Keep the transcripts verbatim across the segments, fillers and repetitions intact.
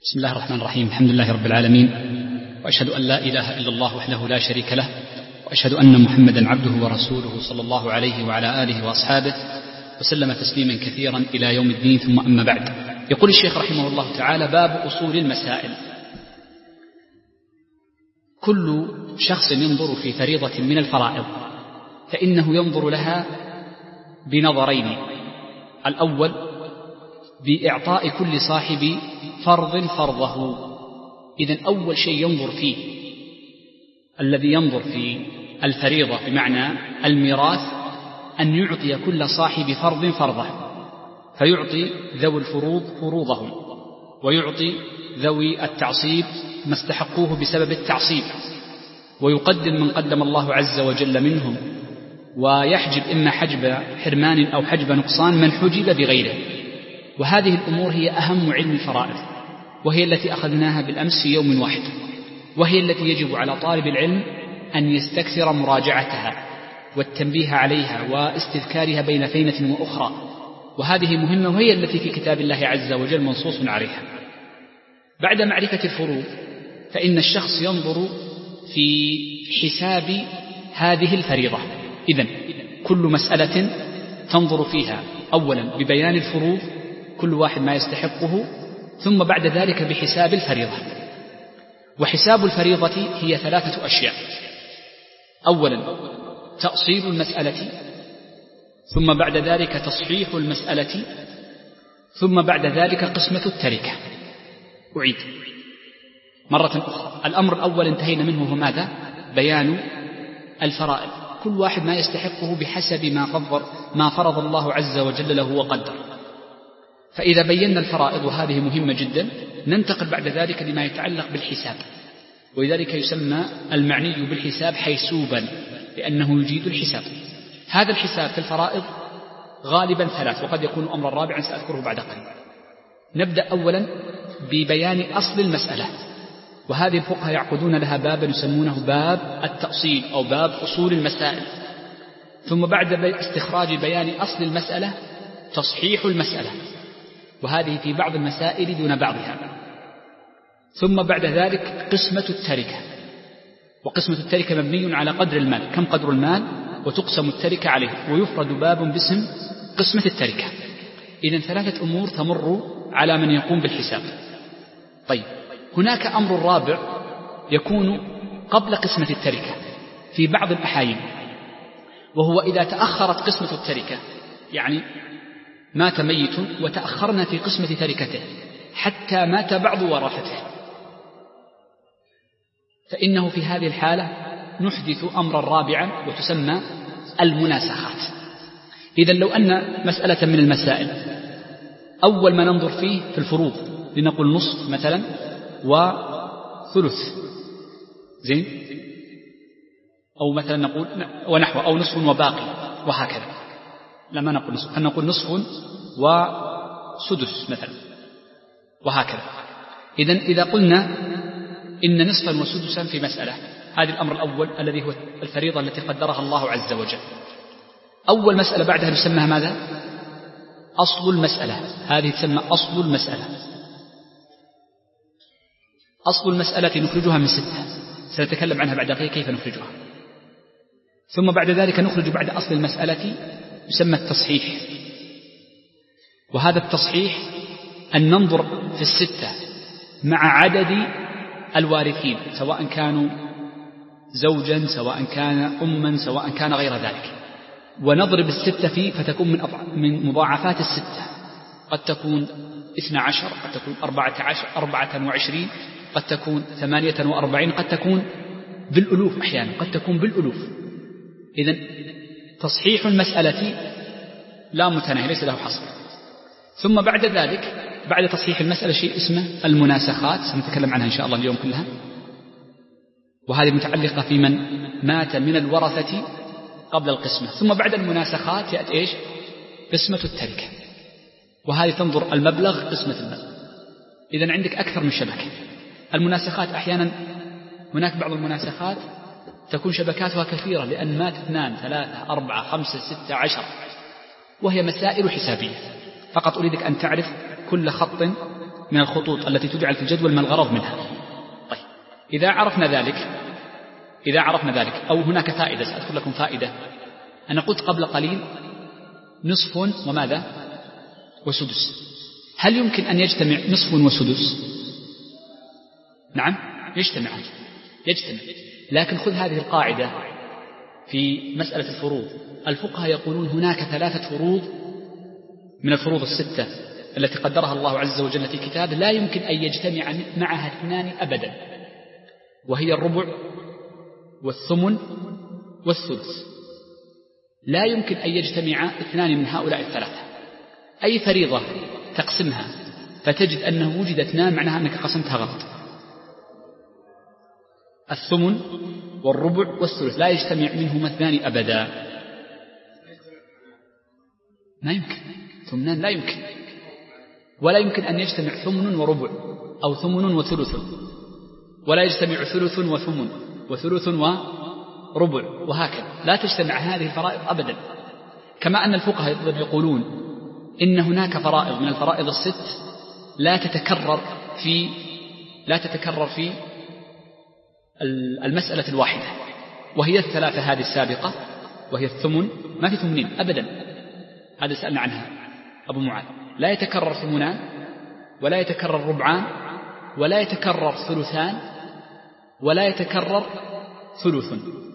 بسم الله الرحمن الرحيم. الحمد لله رب العالمين، وأشهد أن لا إله إلا الله وحده لا شريك له، وأشهد أن محمدا عبده ورسوله صلى الله عليه وعلى آله وأصحابه وسلم تسليما كثيرا إلى يوم الدين. ثم أما بعد، يقول الشيخ رحمه الله تعالى: باب أصول المسائل. كل شخص ينظر في فريضة من الفرائض فإنه ينظر لها بنظرين: الأول بإعطاء كل صاحب فرض فرضه. إذن أول شيء ينظر فيه الذي ينظر في الفريضة بمعنى الميراث أن يعطي كل صاحب فرض فرضه، فيعطي ذوي الفروض فروضهم، ويعطي ذوي التعصيب ما استحقوه بسبب التعصيب، ويقدم من قدم الله عز وجل منهم، ويحجب إما حجب حرمان أو حجب نقصان من حجب بغيره. وهذه الأمور هي أهم علم الفرائض، وهي التي أخذناها بالأمس في يوم واحد، وهي التي يجب على طالب العلم أن يستكثر مراجعتها والتنبيه عليها واستذكارها بين فينة وأخرى. وهذه مهمة، وهي التي في كتاب الله عز وجل منصوص عليها. بعد معرفة الفروض فإن الشخص ينظر في حساب هذه الفريضة. إذن كل مسألة تنظر فيها أولا ببيان الفروض، كل واحد ما يستحقه، ثم بعد ذلك بحساب الفريضة. وحساب الفريضة هي ثلاثة أشياء: أولا تأصيل المسألة، ثم بعد ذلك تصحيح المسألة، ثم بعد ذلك قسمة التركة. أعيد مرة أخرى. الأمر الأول انتهينا منه هو ماذا؟ بيان الفرائض، كل واحد ما يستحقه بحسب ما قدر ما فرض الله عز وجل له وقدر. فإذا بينا الفرائض، وهذه مهمة جدا، ننتقل بعد ذلك لما يتعلق بالحساب، ولذلك يسمى المعني بالحساب حيسوبا، لأنه يجيد الحساب. هذا الحساب في الفرائض غالبا ثلاث، وقد يكون أمر رابعا سأذكره بعد قليل. نبدأ أولا ببيان أصل المسألة، وهذه الفقهاء يعقدون لها بابا يسمونه باب التأصيل أو باب أصول المسائل. ثم بعد استخراج بيان أصل المسألة تصحيح المسألة، وهذه في بعض المسائل دون بعضها. ثم بعد ذلك قسمة التركة، وقسمة التركة مبني على قدر المال، كم قدر المال، وتقسم التركة عليه، ويفرد باب باسم قسمة التركة. إذن ثلاثة أمور تمر على من يقوم بالحساب. طيب، هناك أمر رابع يكون قبل قسمة التركة في بعض الأحايين، وهو إذا تأخرت قسمة التركة، يعني مات ميت وتأخرنا في قسمة تركته حتى مات بعض ورثته، فإنه في هذه الحالة نحدث أمرا رابعا وتسمى المناسخات. إذن لو أن مسألة من المسائل أول ما ننظر فيه في الفروض لنقول نصف مثلا وثلث، زين، أو مثلا نقول ونحو، أو نصف وباقي، وهكذا. لما نقول نصف، هل نقول نصف وسدس مثلا، وهكذا. إذن إذا قلنا إن نصفا وسدسا في مسألة، هذا الأمر الأول الذي هو الفريضة التي قدرها الله عز وجل. أول مسألة بعدها نسميها ماذا؟ أصل المسألة. هذه تسمى أصل المسألة. أصل المسألة نخرجها من ستة، سنتكلم عنها بعد قليل كيف نخرجها. ثم بعد ذلك نخرج بعد أصل المسألة يسمى التصحيح، وهذا التصحيح أن ننظر في الستة مع عدد الوارثين، سواء كانوا زوجا، سواء كان أما، سواء كان غير ذلك، ونضرب الستة فيه فتكون من من مضاعفات الستة. قد تكون اثنى عشر، قد تكون أربعة عشر، أربعة وعشرين، قد تكون ثمانية وأربعين، قد تكون بالألوف أحيانا، قد تكون بالألوف. إذن تصحيح المسألة لا متناهي، ليس له حصر. ثم بعد ذلك بعد تصحيح المسألة شيء اسمه المناسخات، سنتكلم عنها إن شاء الله اليوم كلها، وهذه متعلقة في من مات من الورثة قبل القسمة. ثم بعد المناسخات يأتي إيش؟ قسمة التركة، وهذه تنظر المبلغ قسمة المبلغ. إذن عندك أكثر من شبكة. المناسخات أحيانا هناك بعض المناسخات تكون شبكاتها كثيرة، لأن مات اثنان ثلاثة أربعة خمسة ستة عشر، وهي مسائل حسابية. فقط أريدك أن تعرف كل خط من الخطوط التي تجعل في الجدول ما الغرض منها. طيب إذا عرفنا ذلك إذا عرفنا ذلك أو هناك فائدة، سأذكر لكم فائدة. أنا قلت قبل قليل نصف وماذا وسدس. هل يمكن أن يجتمع نصف وسدس؟ نعم يجتمع يجتمع لكن خذ هذه القاعدة في مسألة الفروض. الفقهاء يقولون هناك ثلاثة فروض من الفروض الستة التي قدرها الله عز وجل في كتابه لا يمكن أن يجتمع معها اثنان أبدا، وهي الربع والثمن والثلث. لا يمكن أن يجتمع اثنان من هؤلاء الثلاثة. أي فريضة تقسمها فتجد أنه وجد اثنان معناها أنك قسمتها غلط. الثمن والربع والثلث لا يجتمع منهما اثنان أبدا، ما يمكن. ثمنان لا يمكن، ولا يمكن أن يجتمع ثمن وربع أو ثمن وثلث، ولا يجتمع ثلث وثمن وثلث وربع، وهكذا لا تجتمع هذه الفرائض أبدا. كما أن الفقهاء يقولون إن هناك فرائض من الفرائض الست لا تتكرر في لا تتكرر في المسألة الواحدة، وهي الثلاثة هذه السابقة، وهي الثمن. ما في ثمنين أبدا، هذا سألنا عنها أبو معاذ. لا يتكرر ثمنان، ولا يتكرر ربعان، ولا يتكرر ثلثان، ولا يتكرر ثلث.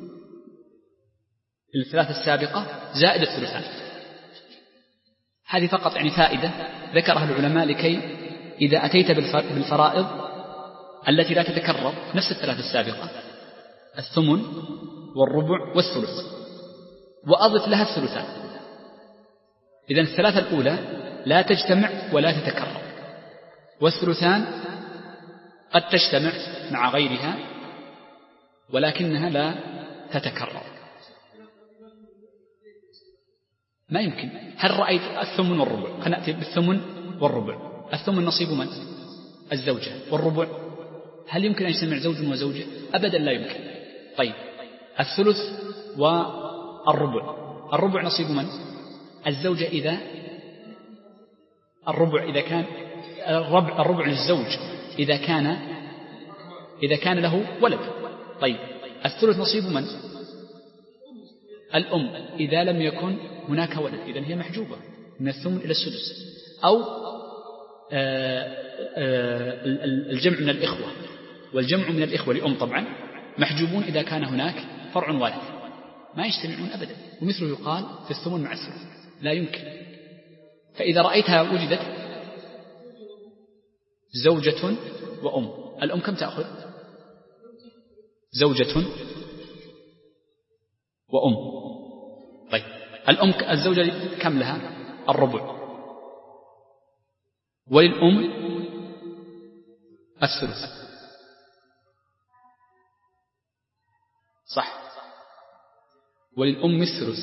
الثلاثة السابقة زائد الثلثان. هذه فقط يعني فائدة ذكرها العلماء لكي إذا أتيت بالفرائض التي لا تتكرر نفس الثلاثة السابقة، الثمن والربع والثلث، وأضف لها الثلثان. إذن الثلاثة الأولى لا تجتمع ولا تتكرر، والثلثان قد تجتمع مع غيرها ولكنها لا تتكرر. ما يمكن. هل رأيت الثمن والربع؟ خلينا بالثمن والربع. الثمن نصيب من؟ الزوجة. والربع هل يمكن أن يجتمع زوج وزوجة؟ أبدا لا يمكن. طيب الثلث والربع، الربع نصيب من؟ الزوجة. إذا الربع إذا كان الربع, الربع للزوج إذا كان إذا كان له ولد. طيب الثلث نصيب من؟ الأم إذا لم يكن هناك ولد، إذن هي محجوبة من الثمن إلى السدس. أو الجمع من الإخوة، والجمع من الإخوة لأم طبعا محجوبون إذا كان هناك فرع وارث، ما يجتمعون أبدا. ومثله يقال في الثمن مع الثلث، لا يمكن. فإذا رأيتها وجدت زوجة وأم، الأم كم تأخذ؟ زوجة وأم. طيب الأم الزوجة كم لها؟ الربع، وللأم الثلث. صح، وللأم الثلث.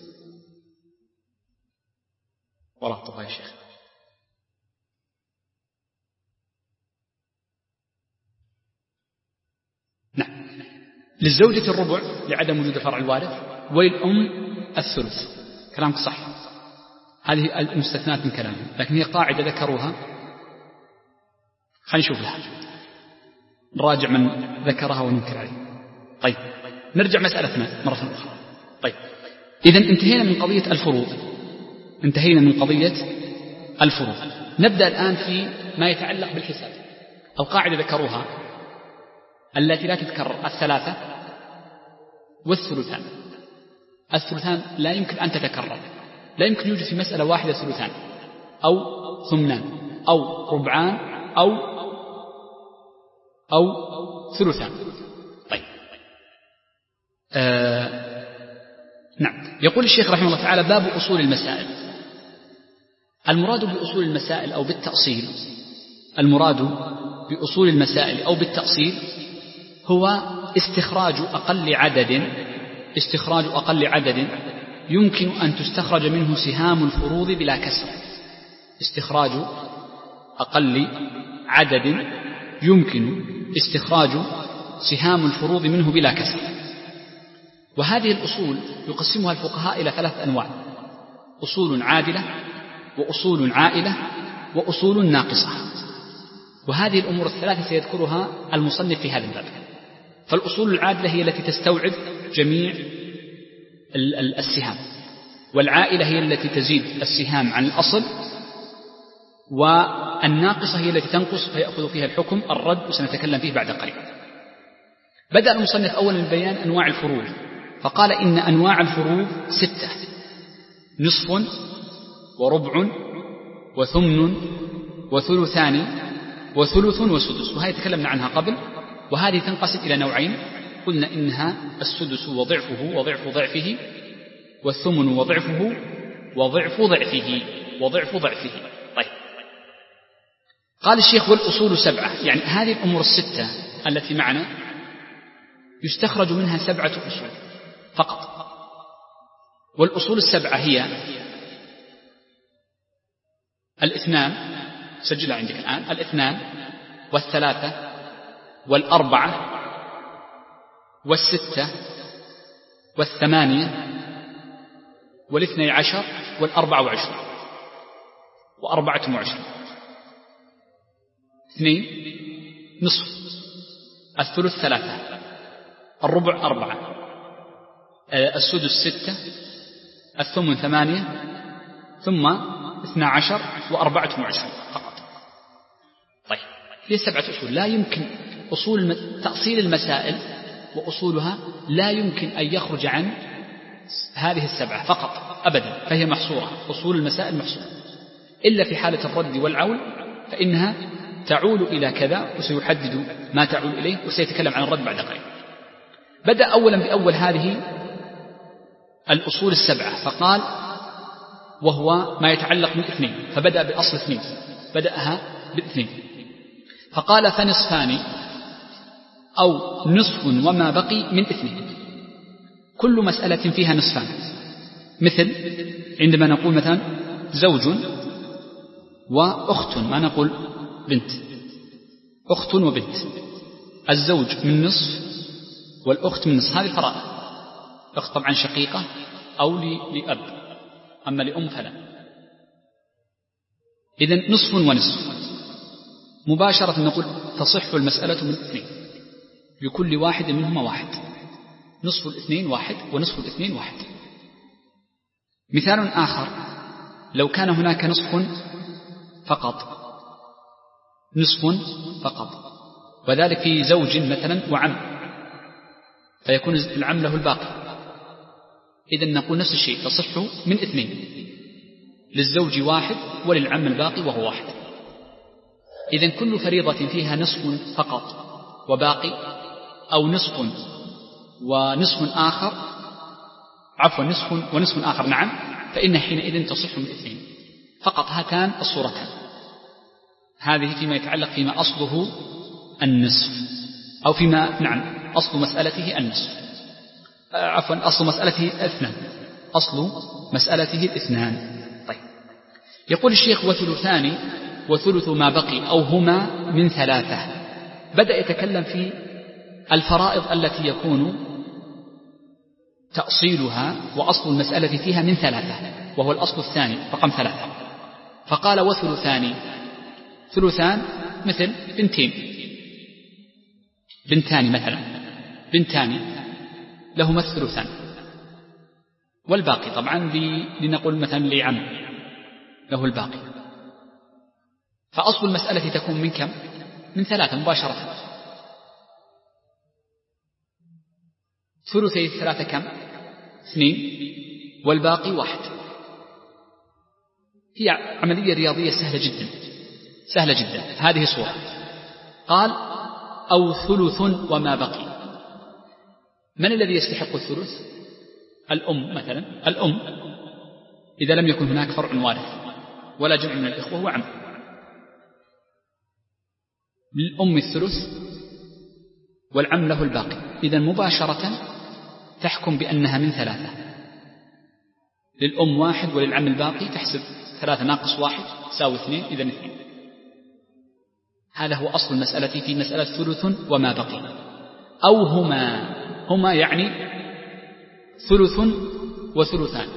ورطبها يا شيخ. نعم. للزوجة الربع لعدم وجود الفرع الوارث، وللأم الثلث. كلامك صح، هذه المستثنات من كلامه، لكن هي قاعدة ذكروها. خلينا نشوف لها، نراجع من ذكرها وننكر عليه. طيب نرجع مسألتنا مرة أخرى. طيب إذن انتهينا من قضية الفروض، انتهينا من قضية الفروض. نبدأ الآن في ما يتعلق بالحساب. القاعدة ذكروها التي لا تتكرر الثلاثة والثلثان. الثلثان لا يمكن أن تتكرر، لا يمكن يوجد في مسألة واحدة ثلثان أو ثمنان أو ربعان أو أو ثلثان. طيب آه نعم. يقول الشيخ رحمه الله تعالى: باب أصول المسائل. المراد بأصول المسائل أو بالتأصيل المراد بأصول المسائل أو بالتأصيل هو استخراج أقل عدد استخراج أقل عدد يمكن أن تستخرج منه سهام الفروض بلا كسر. استخراج أقل عدد يمكن استخراج سهام الفروض منه بلا كسر. وهذه الأصول يقسمها الفقهاء إلى ثلاث أنواع: أصول عادلة، وأصول عائلة، وأصول ناقصة. وهذه الأمور الثلاثة سيذكرها المصنف في هذا الباب. فالأصول العادلة هي التي تستوعب جميع السهام، والعائلة هي التي تزيد السهام عن الأصل، والناقصة هي التي تنقص فيأخذ فيها الحكم الرد، وسنتكلم فيه بعد قليل. بدأ المصنف أولا ببيان أنواع الفروض، فقال إن أنواع الفروض ستة: نصف وربع وثمن وثلثان وثلث وسدس، وهذه تكلمنا عنها قبل، وهذه تنقسم إلى نوعين. قلنا إنها السدس وضعفه وضعف ضعفه، والثمن وضعفه وضعف ضعفه وضعف ضعفه. طيب، قال الشيخ: والأصول سبعة، يعني هذه الأمور الستة التي معنا يستخرج منها سبعة أصول فقط. والأصول السبعة هي الاثنان، سجلها عندك الآن: الاثنان والثلاثة والأربعة والستة والثمانية والاثني عشر والأربع وعشرون وأربعة وعشرون. اثنين نصف، الثلث ثلاثة، الربع أربعة، السدس ستة، الثمن ثمانية، ثم اثنى عشر وأربعة وعشرون فقط. طيب، هي سبعة أصول لا يمكن أصول تأصيل المسائل وأصولها لا يمكن أن يخرج عن هذه السبعة فقط أبدا، فهي محصورة، أصول المسائل محصورة، إلا في حالة الرد والعول فإنها تعول إلى كذا، وسيحدد ما تعول إليه، وسيتكلم عن الرد بعد قليل. بدأ أولا بأول هذه الأصول السبعة، فقال: وهو ما يتعلق من اثنين، فبدأ بأصل اثنين، بدأها باثنين، فقال: فنصفان أو نصف وما بقي من اثنين. كل مسألة فيها نصفان، مثل عندما نقول مثلا زوج وأخت، ما نقول بنت، أخت وبنت، الزوج من نصف والأخت من نصف، هذه الفرائض. أخت طبعا شقيقة أو لأب، أما لأم فلا. إذن نصف ونصف مباشرة نقول تصح المسألة من اثنين، لكل واحد منهما واحد، نصف الاثنين واحد ونصف الاثنين واحد. مثال آخر: لو كان هناك نصف فقط، نصف فقط، وذلك في زوج مثلا وعم، فيكون العم له الباقي، إذن نقول نفس الشيء، تصح من اثنين، للزوج واحد وللعم الباقي وهو واحد. إذن كل فريضة فيها نصف فقط وباقي، أو نصف ونصف آخر، عفوا نصف ونصف آخر، نعم، فإن حينئذ تصح من اثنين فقط. هاتان الصورتان، هذه فيما يتعلق فيما أصله النصف، أو فيما نعم أصل مسألته النصف، عفوا أصل مسألته الاثنان، أصل مسألته الاثنان. طيب، يقول الشيخ: وثلثان وثلث ما بقي أو هما من ثلاثة. بدأ يتكلم في الفرائض التي يكون تأصيلها وأصل المسألة فيها من ثلاثة، وهو الأصل الثاني رقم ثلاثة. فقال: وثلثان، ثلثان مثل بنتين، بنتان مثلا، بنتان لهما الثلثان، والباقي طبعا لنقول مثلا لعم له الباقي. فأصل المسألة تكون من كم؟ من ثلاثة مباشرة. ثلثي الثلاثة كم؟ اثنين، والباقي واحد. هي عملية رياضية سهلة جدا، سهلة جدا. هذه صورة. قال: أو ثلث وما بقي. من الذي يستحق الثلث؟ الأم مثلا، الأم إذا لم يكن هناك فرع وارث ولا جمع من الإخوة وعم، للأم الثلث والعم له الباقي. إذن مباشرة تحكم بأنها من ثلاثة، للأم واحد وللعم الباقي، تحسب ثلاثة ناقص واحد تساوي اثنين، إذن اثنين. هذا هو أصل المسألة في مسألة ثلث وما بقي. أو هما، هما يعني ثلث وثلثان.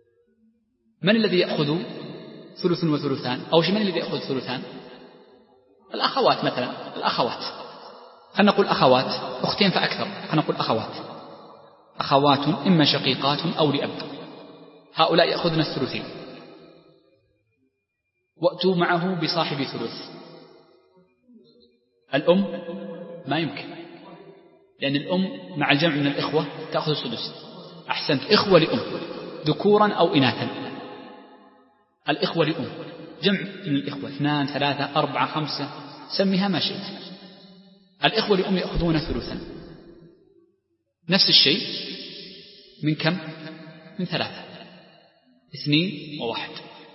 من الذي يأخذ ثلث وثلثان؟ أو من الذي يأخذ ثلثان؟ الأخوات مثلا، الأخوات خلنا نقول أخوات، أختين فأكثر، خلنا نقول أخوات أخوات إما شقيقات أو لأب، هؤلاء يأخذن الثلثين، وأتوا معه بصاحب ثلث. الأم ما يمكن، لأن الأم مع الجمع من الإخوة تأخذ السدس. أحسنت، إخوة لأم ذكورا أو إناثا. الإخوة لأم جمع من الإخوة اثنان ثلاثة أربعة خمسة، سميها ما شئت. الإخوة لأم يأخذون ثلثا، نفس الشيء من كم؟ من ثلاثة، اثنين وواحد.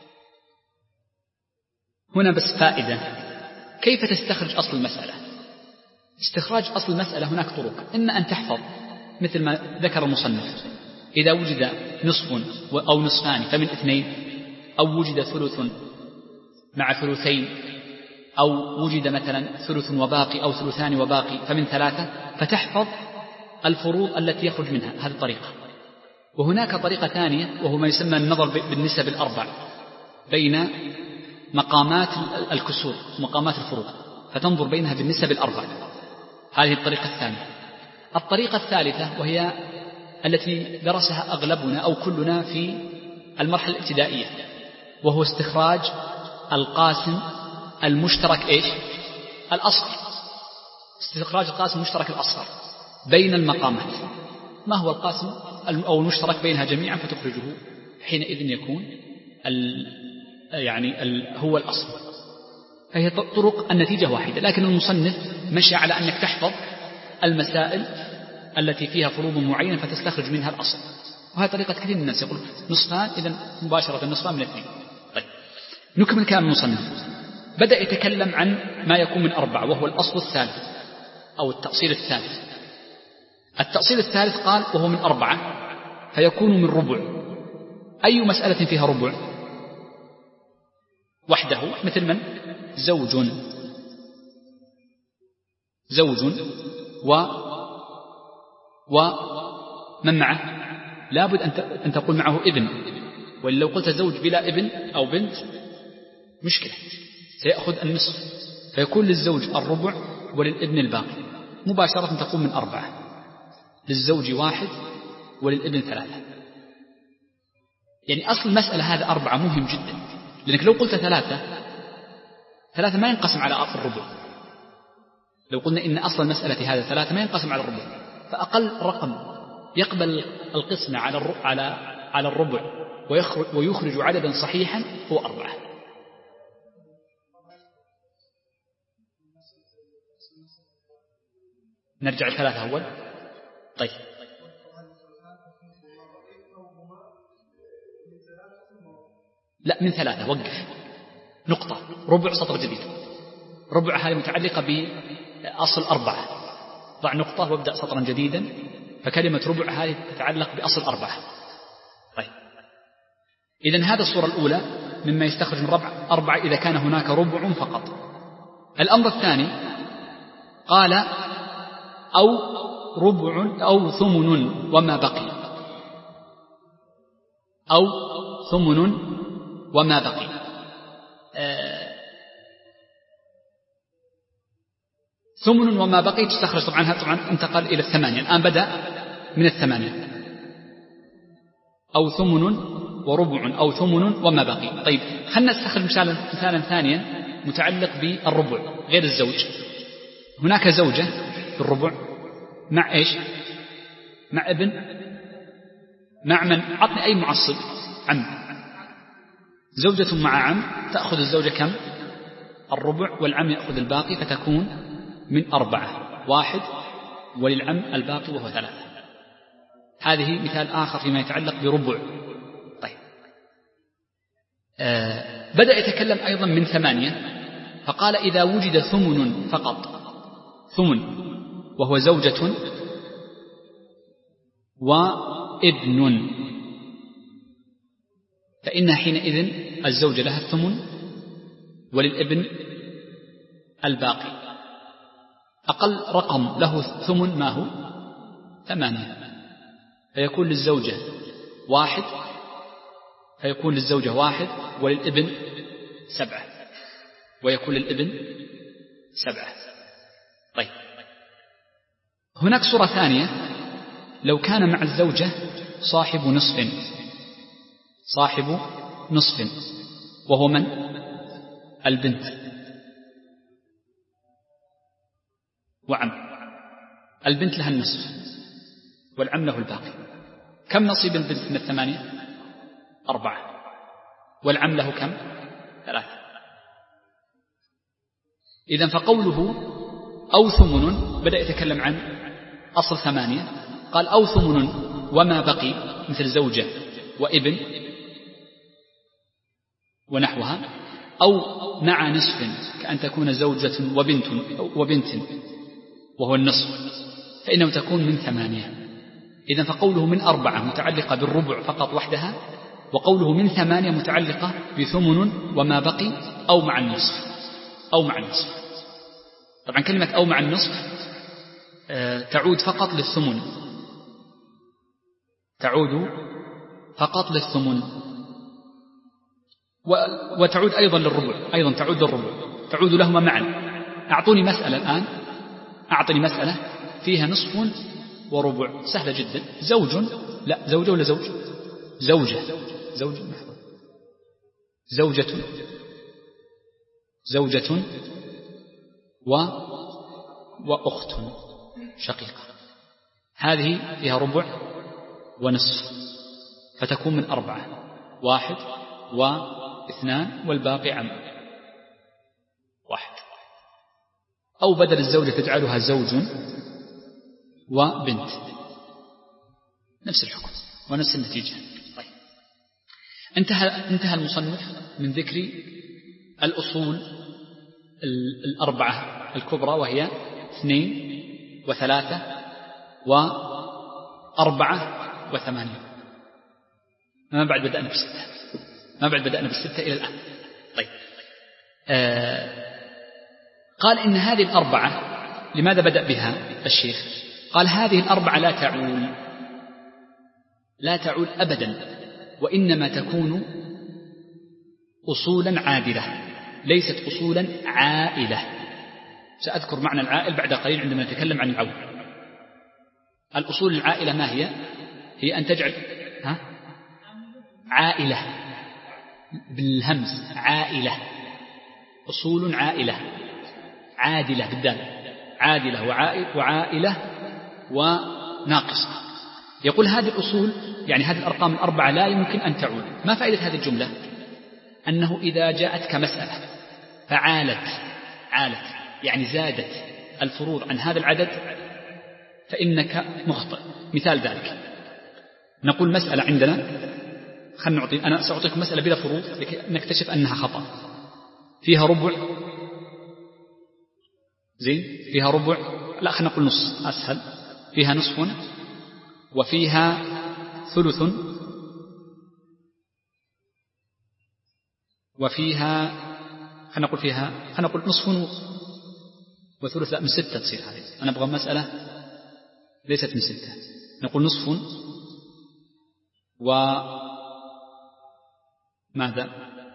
هنا بس فائدة، كيف تستخرج أصل المسألة؟ استخراج أصل المسألة هناك طرق، إما أن تحفظ مثل ما ذكر المصنف، إذا وجد نصف أو نصفان فمن اثنين، أو وجد ثلث مع ثلثين، أو وجد مثلا ثلث وباقي أو ثلثان وباقي فمن ثلاثة، فتحفظ الفروض التي يخرج منها. هذه طريقة. وهناك طريقة ثانية وهو ما يسمى النظر بالنسب الأربع بين مقامات الكسور ومقامات الفروض، فتنظر بينها بالنسب الأربع. هذه الطريقة الثانية. الطريقة الثالثة وهي التي درسها أغلبنا أو كلنا في المرحلة الابتدائية، وهو استخراج القاسم المشترك إيش؟ الأصغر. استخراج القاسم المشترك الأصغر بين المقامات. ما هو القاسم أو المشترك بينها جميعا فتخرجه، حينئذ يكون ال يعني ال هو الأصل. فهي طرق النتيجة واحدة، لكن المصنف مشى على أنك تحفظ المسائل التي فيها فروض معينة فتستخرج منها الأصل. وهذه طريقة كثير من الناس، يقول نصفان إذن مباشرة النصفان من اثنين. طيب نكمل كلام المصنف. بدأ يتكلم عن ما يكون من أربعة، وهو الأصل الثالث أو التأصيل الثالث. التأصيل الثالث قال وهو من أربعة، فيكون من ربع. أي مسألة فيها ربع وحده؟ مثل من؟ زوج زوج و ومن معه؟ لابد أن تقول معه ابن، ولو قلت زوج بلا ابن أو بنت مشكلة، سيأخذ النصف، فيكون للزوج الربع وللابن الباقي. مباشرة تقوم من أربعة، للزوج واحد وللابن ثلاثة. يعني أصل المسألة هذا أربعة مهم جدا، لأنك لو قلت ثلاثة ثلاثة ما ينقسم على أصل الربع. لو قلنا إن أصل المسألة هذا ثلاثة ما ينقسم على الربع، فأقل رقم يقبل القسمة على على على الربع ويخرج, ويخرج عددا صحيحا هو أربعة. نرجع الثلاثة أول. طيب لا، من ثلاثة، وقف نقطة، ربع سطر جديد. ربع هذه متعلقة بأصل أربعة، ضع نقطة وابدأ سطرا جديدا، فكلمة ربع هذه تتعلق بأصل أربعة. طيب إذن هذا الصورة الأولى مما يستخرج من ربع أربعة إذا كان هناك ربع فقط. الأمر الثاني قال أو ربع أو ثمن وما بقي، أو ثمن وما بقي. آه ثمن وما بقي تستخرج طبعا، طبعا انتقل إلى الثمانية، الآن بدأ من الثمانية. أو ثمن وربع أو ثمن وما بقي. طيب خلنا نستخرج مثالا مثالا ثانيا متعلق بالربع غير الزوج. هناك زوجة في الربع مع إيش؟ مع ابن، مع من؟ عطني أي معصب. عم. زوجة مع عم تأخذ الزوجة كم؟ الربع، والعم يأخذ الباقي، فتكون من أربعة، واحد وللعم الباقي وهو ثلاثة. هذه مثال آخر فيما يتعلق بربع. طيب آه بدأ يتكلم أيضا من ثمانية، فقال إذا وجد ثمن فقط، ثمن وهو زوجة وابن، فإن حينئذ الزوجة لها الثمن وللابن الباقي. أقل رقم له ثمن ما هو؟ ثمانية، فيكون للزوجة واحد، فيكون للزوجة واحد وللابن سبعة، ويكون للابن سبعة. طيب هناك صورة ثانية، لو كان مع الزوجة صاحب نصف، صاحب نصف وهو من؟ البنت وعم. البنت لها النصف والعم له الباقي. كم نصيب البنت من الثمانية؟ أربعة. والعم له كم؟ ثلاثة. إذن فقوله أو ثمن بدأ يتكلم عن أصل ثمانية، قال أو ثمن وما بقي مثل زوجة وابن ونحوها، أو مع نصف كأن تكون زوجة وبنت وبنت وهو النصف، فإنه تكون من ثمانية. إذن فقوله من أربعة متعلقة بالربع فقط وحدها، وقوله من ثمانية متعلقة بثمن وما بقي أو مع النصف، أو مع النصف. طبعا كلمة أو مع النصف تعود فقط للثمن، تعود فقط للثمن، وتعود أيضا للربع، أيضا تعود للربع، تعود لهما معا. أعطوني مسألة الآن، أعطني مسألة فيها نصف وربع، سهلة جدا. زوج، لا زوجة ولا زوج؟ زوجة، زوجة زوجة زوجة و وأخت شقيقة، هذه فيها ربع ونصف، فتكون من أربعة، واحد واثنان والباقي عم واحد. أو بدل الزوجة تجعلها زوج وبنت، نفس الحكم ونفس النتيجة. طيب انتهى, انتهى المصنف من ذكر الأصول الأربعة الكبرى، وهي اثنين وثلاثة وأربعة وثمانية. ما بعد بدأنا بالستة، ما بعد بدأنا بالستة إلى الآن. طيب آه قال إن هذه الأربعة لماذا بدأ بها الشيخ؟ قال هذه الأربعة لا تعول، لا تعول أبدا، وإنما تكون أصولا عادلة، ليست أصولا عائلة. سأذكر معنى العائل بعد قليل عندما نتكلم عن العول. الأصول العائلة ما هي؟ هي أن تجعل ها؟ عائلة بالهمز، عائلة، أصول عائلة، عادلة بالدال، عادلة وعائلة وناقصة. يقول هذه الأصول يعني هذه الأرقام الأربعة لا يمكن أن تعود. ما فائدة هذه الجملة؟ أنه إذا جاءتك مسألة فعالت، عالت يعني زادت الفروض عن هذا العدد، فإنك مخطئ. مثال ذلك نقول مسألة عندنا، خلنا نعطي، أنا سأعطيك مسألة بلا فروض لكي نكتشف أنها خطأ. فيها ربع، زين، فيها ربع، لا خلنا نقول نص أسهل، فيها نصف وفيها ثلث وفيها، خلنا نقول فيها، خلنا نقول نصف وثلث، لا من ستة تصير هذه. أنا أبغى مسألة ليست من ستة، نقول نصف وماذا؟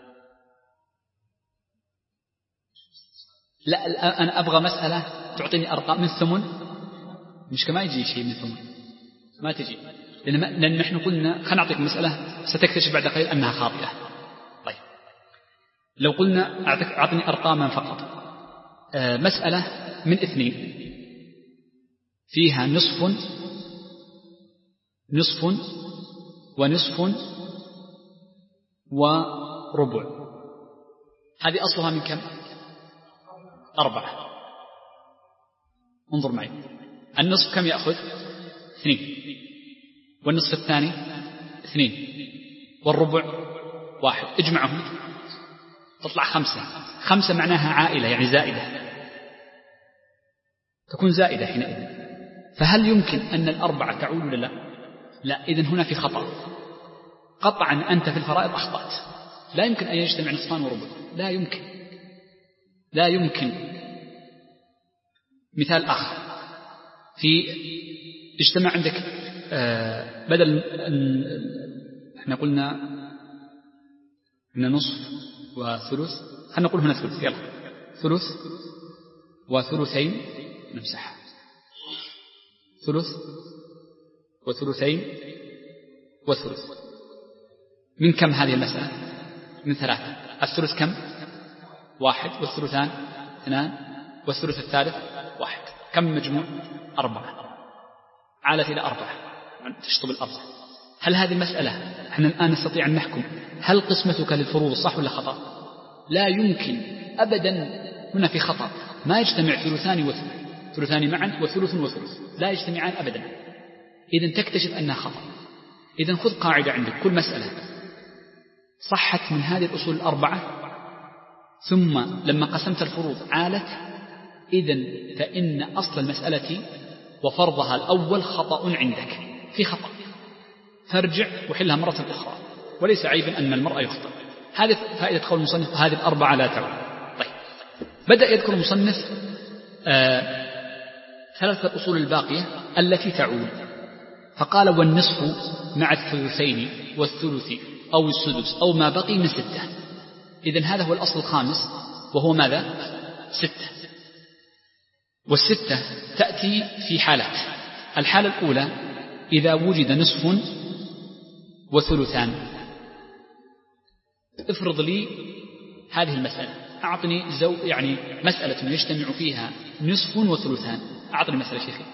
لا أنا أبغى مسألة تعطيني أرقام من ثمن، مش كما يجي شيء من ثمن، ما تجي، لأن, ما... لأن نحن قلنا خلنا نعطيك مسألة ستكتشف بعد قليل أنها خاطئة. طيب لو قلنا أعطني أرقاما فقط، آه مسألة من اثنين فيها نصف نصف ونصف وربع، هذه أصلها من كم؟ أربعة. انظر معي، النصف كم يأخذ؟ اثنين، والنصف الثاني اثنين، والربع واحد، اجمعهم تطلع خمسة. خمسة معناها عائلة يعني زائدة، تكون زائدة حينئذ. فهل يمكن أن الأربعة تعود ولا لا؟ لا. إذن هنا في خطأ قطعا، أنت في الفرائض أخطأت. لا يمكن أن يجتمع نصفان وربع، لا يمكن، لا يمكن. مثال آخر، في اجتمع عندك آه بدل احنا قلنا من نصف وثلث، خلنا نقول هنا ثلث، يلا ثلث وثلثين نمسحها، ثلث وثلثين وثلث. من كم هذه المسألة؟ من ثلاثة. الثلث كم؟ واحد، والثلثان اثنان، والثلث الثالث واحد. كم مجموع؟ أربعة. عالت إلى أربعة، تشطب الأرض. هل هذه المسألة احنا الآن نستطيع أن نحكم هل قسمتك للفروض صح ولا خطأ؟ لا يمكن أبدا، هنا في خطأ. ما يجتمع ثلثان وثلث، ثلثان معا وثلث وثلث، لا يجتمعان أبدا. إذن تكتشف أنها خطأ. إذن خذ قاعدة عندك، كل مسألة صحت من هذه الأصول الأربعة ثم لما قسمت الفروض عالت، إذن فإن أصل المسألة وفرضها الأول خطأ عندك، في خطأ، فارجع وحلها مرة أخرى، وليس عيبا أن المرأة يخطئ. هذه فائدة قول المصنف هذه الأربعة لا تعود. طيب، بدأ يذكر المصنف آه ثلاثة الأصول الباقية التي تعود، فقال والنصف مع الثلثين والثلث أو السدس أو ما بقي من ستة. إذن هذا هو الأصل الخامس، وهو ماذا؟ ستة. والستة تأتي في حالات. الحالة الأولى إذا وجد نصف وثلثان. افرض لي هذه المسألة، أعطني زو يعني مسألة يجتمع فيها نصف وثلثان. أعطني مسألة شيخي.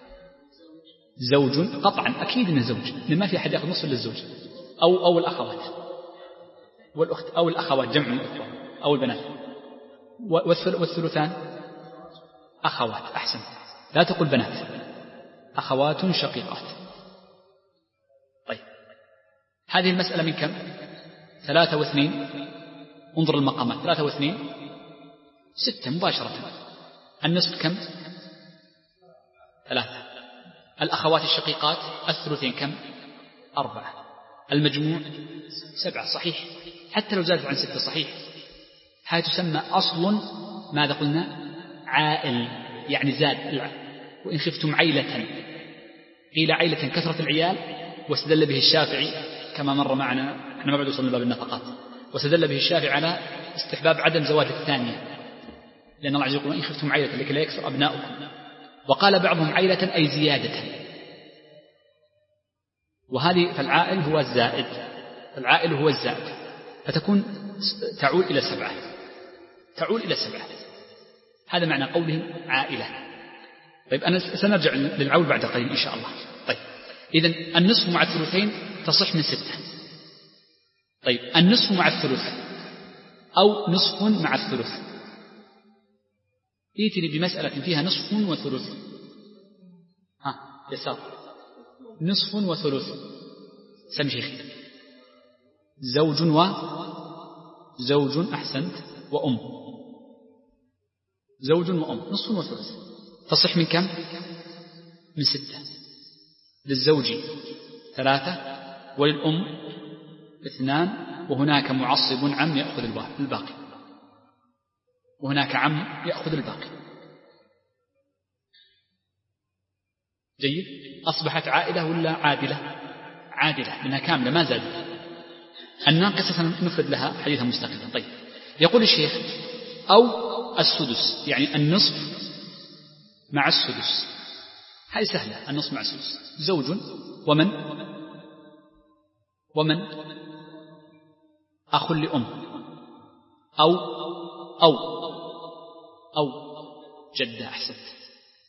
زوج، قطعا أكيد أنه زوج، لما في أحد يأخذ نصف للزوج أو أو الأخوات والأخت أو الأخوات جمع الأخوة أو البنات. والثلثان أخوات. أحسن، لا تقول بنات، أخوات شقيقات. طيب، هذه المسألة من كم؟ ثلاثة واثنين. انظر المقامات، ثلاثة واثنين ستة مباشرة. النصف كم؟ ثلاثة. الأخوات الشقيقات الثلثين كم؟ أربعة. المجموع سبعة. صحيح، حتى لو زادت عن ستة صحيح. هذه تسمى أصل ماذا قلنا؟ عائل، يعني زاد. وإن خفتم عيلة، قيل عيلة كثرة العيال، واستدل به الشافعي كما مر معنا، احنا ما بعد وصلنا باب النفقات، واستدل به الشافعي على استحباب عدم زواج الثانية، لأن الله عز وجل يقول إن خفتم عيلة لكي لا يكثر أبناؤكم. وقال بعضهم عيلة أي زيادة، وهذه فالعائل هو الزائد، العائل هو الزائد، فتكون تعول إلى سبعة، تعول إلى سبعة. هذا معنى قولهم عائلة. طيب، أنا سنرجع للعول بعد قليل إن شاء الله. طيب، إذن النصف مع الثلثين تصح من ستة. طيب، النصف مع الثلث أو نصف مع الثلث، ائتني بمسألة فيها نصف وثلث. ها يسار، نصف وثلث. سم شيخي. زوج و زوج، أحسنت، وأم. زوج وأم، نصف وثلث. تصح من كم؟ من ستة. للزوج ثلاثة، وللأم اثنان، وهناك معصب عم يأخذ الباقي، وهناك عم يأخذ الباقي. جيد. أصبحت عائلة ولا عادلة؟ عادلة، لأنها كاملة ما زادت. الناقصة نفرد لها حديثا مستقلا. طيب، يقول الشيخ أو السدس، يعني النصف مع السدس. هذه سهلة، النصف مع السدس. زوج ومن ومن أخ لأم، أو أو أو جدة. أحسنت.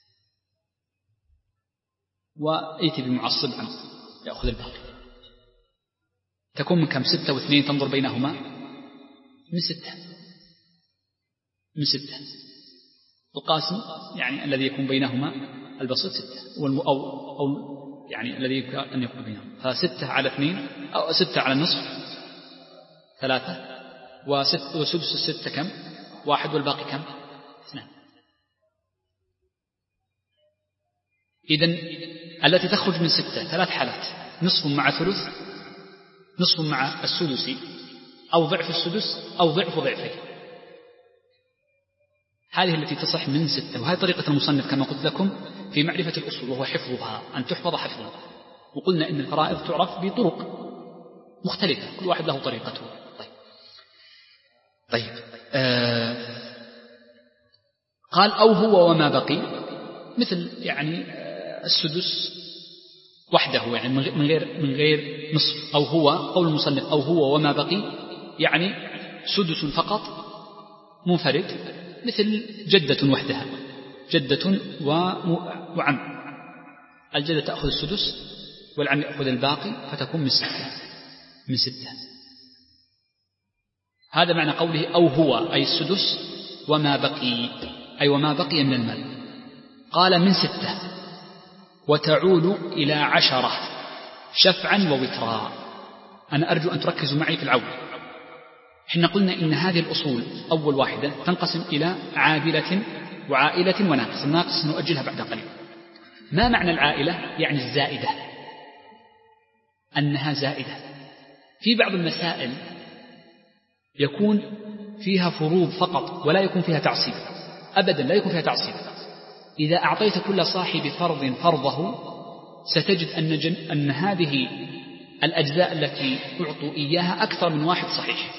وإيتي بمعصب عم يأخذ الباقي. تكون من كم؟ ستة واثنين، تنظر بينهما من ستة، من ستة. القاسم يعني الذي يكون بينهما البسيط ستة، أو أو يعني الذي يمكن أن يكون بينهما. فستة على اثنين، أو ستة على النصف ثلاثة، وست وسدس الستة كم؟ واحد، والباقي كم؟ اثنان. إذن التي تخرج من ستة ثلاث حالات: نصف مع ثلث، نصف مع السدس، أو ضعف السدس، أو ضعف ضعفين. هذه التي تصح من ستة. وهذه طريقة المصنف كما قلت لكم في معرفة الأصول، وهو حفظها، أن تحفظ حفظا. وقلنا إن الفرائض تعرف بطرق مختلفة، كل واحد له طريقته. طيب, طيب. آه قال أو هو وما بقي، مثل يعني السدس وحده، يعني من غير من غير نصف. أو هو قول المصنف أو هو وما بقي يعني سدس فقط منفرد، مثل جدة وحدها، جدة وعم، الجدة تأخذ السدس والعم يأخذ الباقي فتكون من ستة من ستة. هذا معنى قوله أو هو أي السدس وما بقي أي وما بقي من المال. قال من ستة وتعود إلى عشرة شفعا ووترا. أنا أرجو أن تركزوا معي في العود. حين قلنا إن هذه الأصول أول واحدة تنقسم إلى عادلة وعائلة وناقص. الناقص نؤجلها بعد قليل. ما معنى العائلة؟ يعني الزائدة، أنها زائدة. في بعض المسائل يكون فيها فروض فقط ولا يكون فيها تعصيب، أبدا لا يكون فيها تعصيب. إذا أعطيت كل صاحب فرض فرضه ستجد أن, جن أن هذه الأجزاء التي أعطوا إياها أكثر من واحد صحيح،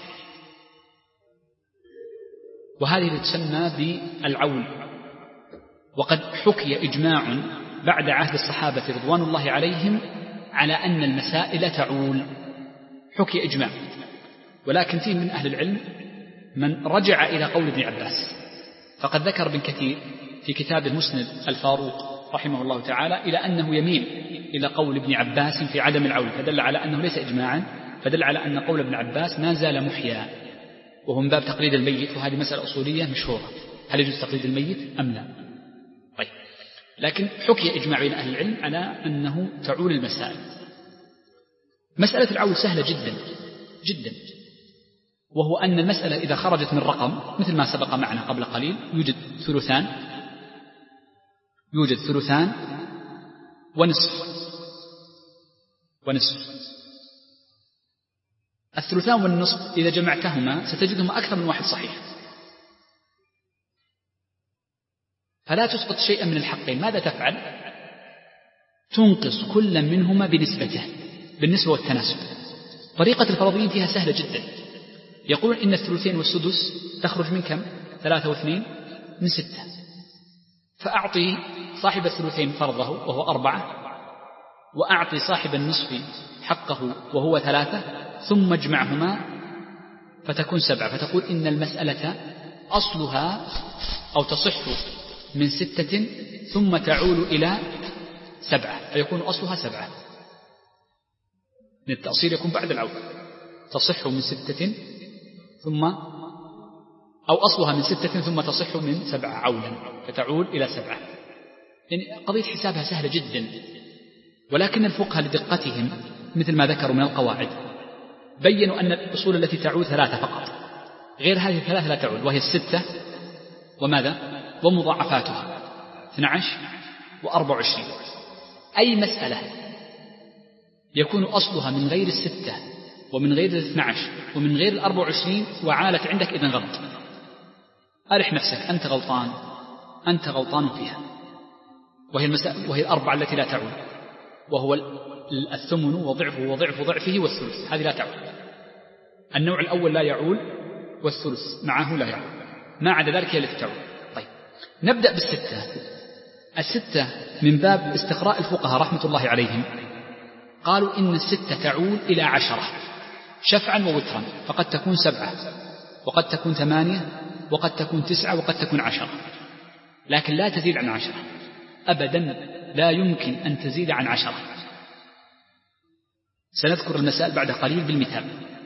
وهذه تسمى بالعول. وقد حكي إجماع بعد عهد الصحابة رضوان الله عليهم على أن المسائل تعول، حكي إجماع. ولكن فيه من أهل العلم من رجع إلى قول ابن عباس، فقد ذكر ابن كثير في كتاب المسند الفاروق رحمه الله تعالى إلى أنه يميل إلى قول ابن عباس في عدم العول، فدل على أنه ليس إجماعا، فدل على أن قول ابن عباس ما زال محيا، وهو من باب تقليد الميت، وهذه مسألة أصولية مشهورة، هل يجوز تقليد الميت أم لا؟ طيب، لكن حكي إجماع بين أهل العلم على أنه تعول المسائل. مسألة العول سهلة جدا جدا، وهو أن المسألة إذا خرجت من رقم مثل ما سبق معنا قبل قليل، يوجد ثلثان يوجد ثلثان ونصف ونصف الثلثان والنصف إذا جمعتهما ستجدهما أكثر من واحد صحيح، فلا تسقط شيئا من الحقين. ماذا تفعل؟ تنقص كل منهما بنسبته، بالنسبة والتناسب. طريقة الفرضيين فيها سهلة جدا، يقولون إن الثلثين والسدس تخرج من كم؟ ثلاثة واثنين من ستة، فأعطي صاحب الثلثين فرضه وهو أربعة، وأعطي صاحب النصف حقه وهو ثلاثة، ثم اجمعهما فتكون سبعة، فتقول إن المسألة أصلها أو تصح من ستة ثم تعول إلى سبعة، فيكون أصلها سبعة. من التأصيل يكون بعد العود، تصح من ستة ثم أو أصلها من ستة ثم تصح من سبعة عولا، فتعود إلى سبعة. يعني قضية حسابها سهلة جدا، ولكن الفقهاء لدقتهم مثل ما ذكروا من القواعد بينوا أن الأصول التي تعود ثلاثة فقط، غير هذه الثلاثة لا تعود، وهي الستة وماذا؟ ومضاعفاتها اثنى عشر وأربع وعشرين. أي مسألة يكون أصلها من غير الستة ومن غير الاثنى عشر ومن غير الأربع وعشرين وعالت عندك إذن غلط، أرح نفسك، أنت غلطان أنت غلطان فيها. وهي, المسألة وهي الأربعة التي لا تعود، وهو الثمن وضعفه وضعف ضعفه والثلث، هذه لا تعود. النوع الأول لا يعول والثلث معه لا يعول، ما عدا ذلك هي التي تعود. طيب، نبدأ بالستة. الستة من باب استقراء الفقهاء رحمة الله عليهم قالوا إن الستة تعود إلى عشرة شفعا ووترا، فقد تكون سبعة وقد تكون ثمانية وقد تكون تسعة وقد تكون عشرة، لكن لا تزيد عن عشرة أبدا، لا يمكن أن تزيد عن عشرة. سنذكر المسائل بعد قليل بالمثال،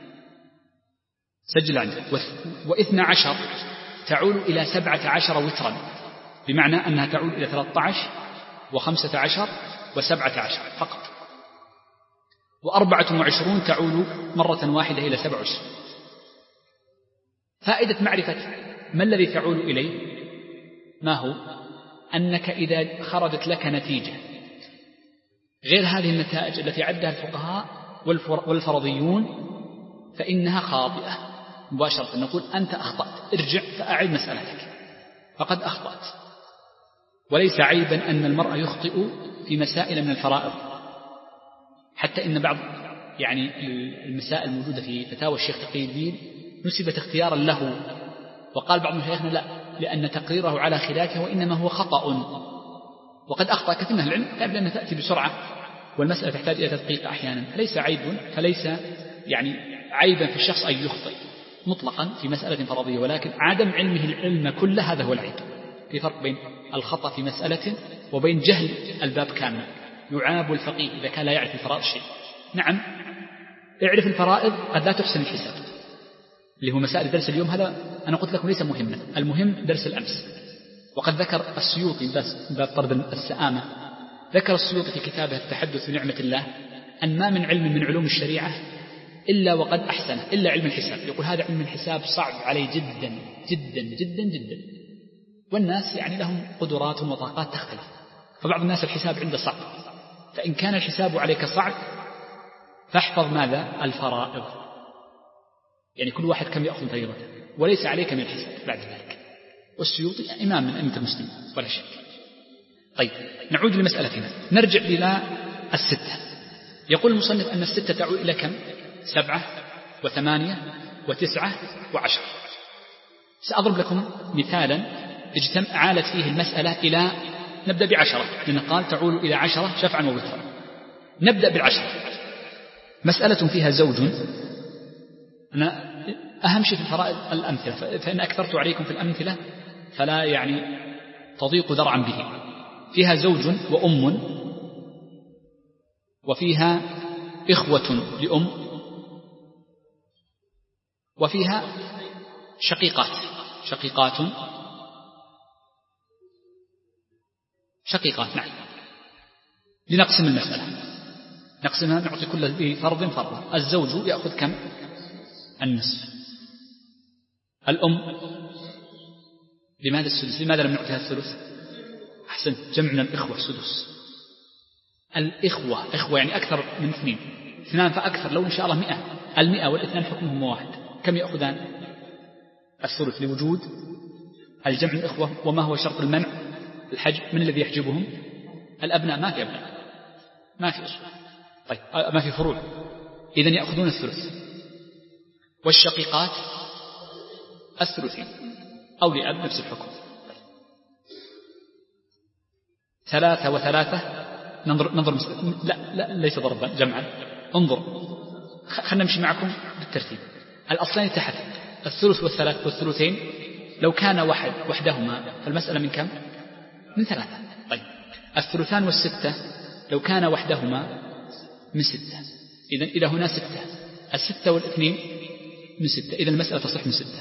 سجل عندك. واثنى عشر تعود إلى سبعة عشر وترا، بمعنى أنها تعود إلى ثلاثة عشر وخمسة عشر وسبعة عشر فقط. وأربعة وعشرون تعود مرة واحدة إلى سبع عشر. فائدة معرفة ما الذي تعود إليه ما هو؟ أنك إذا خرجت لك نتيجة غير هذه النتائج التي عدها الفقهاء والفرضيون فإنها خاطئة مباشرة، نقول أنت أخطأت، ارجع فأعد مسألتك، فقد أخطأت. وليس عيبا أن المرء يخطئ في مسائل من الفرائض، حتى إن بعض يعني المسائل الموجودة في فتاوى الشيخ تقي الدين نسبت اختيارا له، وقال بعض مشايخنا لا، لأن تقريره على خلافه وإنما هو خطأ، وقد أخطأ كثير من العلم لأنها تأتي بسرعة والمسألة تحتاج إلى تدقيق أحيانا، فليس عيب فليس يعني عيبا في الشخص أن يخطئ مطلقا في مسألة فرضية، ولكن عدم علمه العلم كله هذا هو العيب. في فرق بين الخطأ في مسألة وبين جهل الباب كامل. يعاب الفقيه إذا كان لا يعرف الفرائض شيء. نعم اعرف الفرائض قد لا تحسن الحساب، اللي هو مسائل درس اليوم هذا أنا قلت لكم ليس مهما، المهم درس الأمس. وقد ذكر السيوطي بس باب طرد السآمة، ذكر السيوطي في كتابه التحدث بنعمة الله أن ما من علم من علوم الشريعة إلا وقد أحسن إلا علم الحساب. يقول هذا علم الحساب صعب عليه جدا جدا جدا جدا، والناس يعني لهم قدرات وطاقات تختلف، فبعض الناس الحساب عنده صعب، فإن كان الحساب عليك صعب فاحفظ ماذا؟ الفرائض، يعني كل واحد كم يأخذ فريضته وليس عليك من الحساب بعد ذلك. والسيوطي إمام من أئمة المسلمين ولا شك. طيب نعود لمسألتنا، نرجع إلى الستة. يقول المصنف أن الستة تعود إلى كم؟ سبعة وثمانية وتسعة وعشر. سأضرب لكم مثالا اجتمع عالت فيه المسألة إلى، نبدأ بعشرة لأن قال تعول إلى عشرة شفعا ووترا. نبدأ بالعشرة. مسألة فيها زوج، أنا أهم شيء في الفرائض الأمثلة، فإن أكثرت عليكم في الأمثلة فلا يعني تضيق ذرعا به. فيها زوج وأم، وفيها إخوة لأم، وفيها شقيقات شقيقات شقيقات نعم. لنقسم المسألة، نقسمها نعطي كل فرض فرضا. الزوج يأخذ كم؟ النصف. الأم لماذا السدس؟ لماذا لم نعطيها الثلث؟ أحسن، جمعنا الإخوة سدس. الإخوة إخوة يعني أكثر من اثنين، اثنان فأكثر، لو إن شاء الله مئة، المئة والاثنان حكمهم واحد، كم يأخذان؟ الثلث لوجود الجمع الإخوة. وما هو شرط المنع؟ الحجب. من الذي يحجبهم؟ الأبناء، ما في أبناء، ما في أصول، طيب ما في فروع، إذن يأخذون الثلث. والشقيقات الثلثين، أو لأب نفس الحكم. ثلاثة وثلاثة ننظر ننظر لا لا ليس ضربا جمعا. انظر خلنا نمشي معكم بالترتيب. الأصلين تحت الثلث والثلاث والثلثين، لو كان واحد وحدهما فالمسألة من كم؟ من ثلاثة. طيب الثلثان والستة لو كان وحدهما من ستة، إذن إلى هنا ستة. الستة والاثنين من ستة، إذن المسألة تصح من ستة،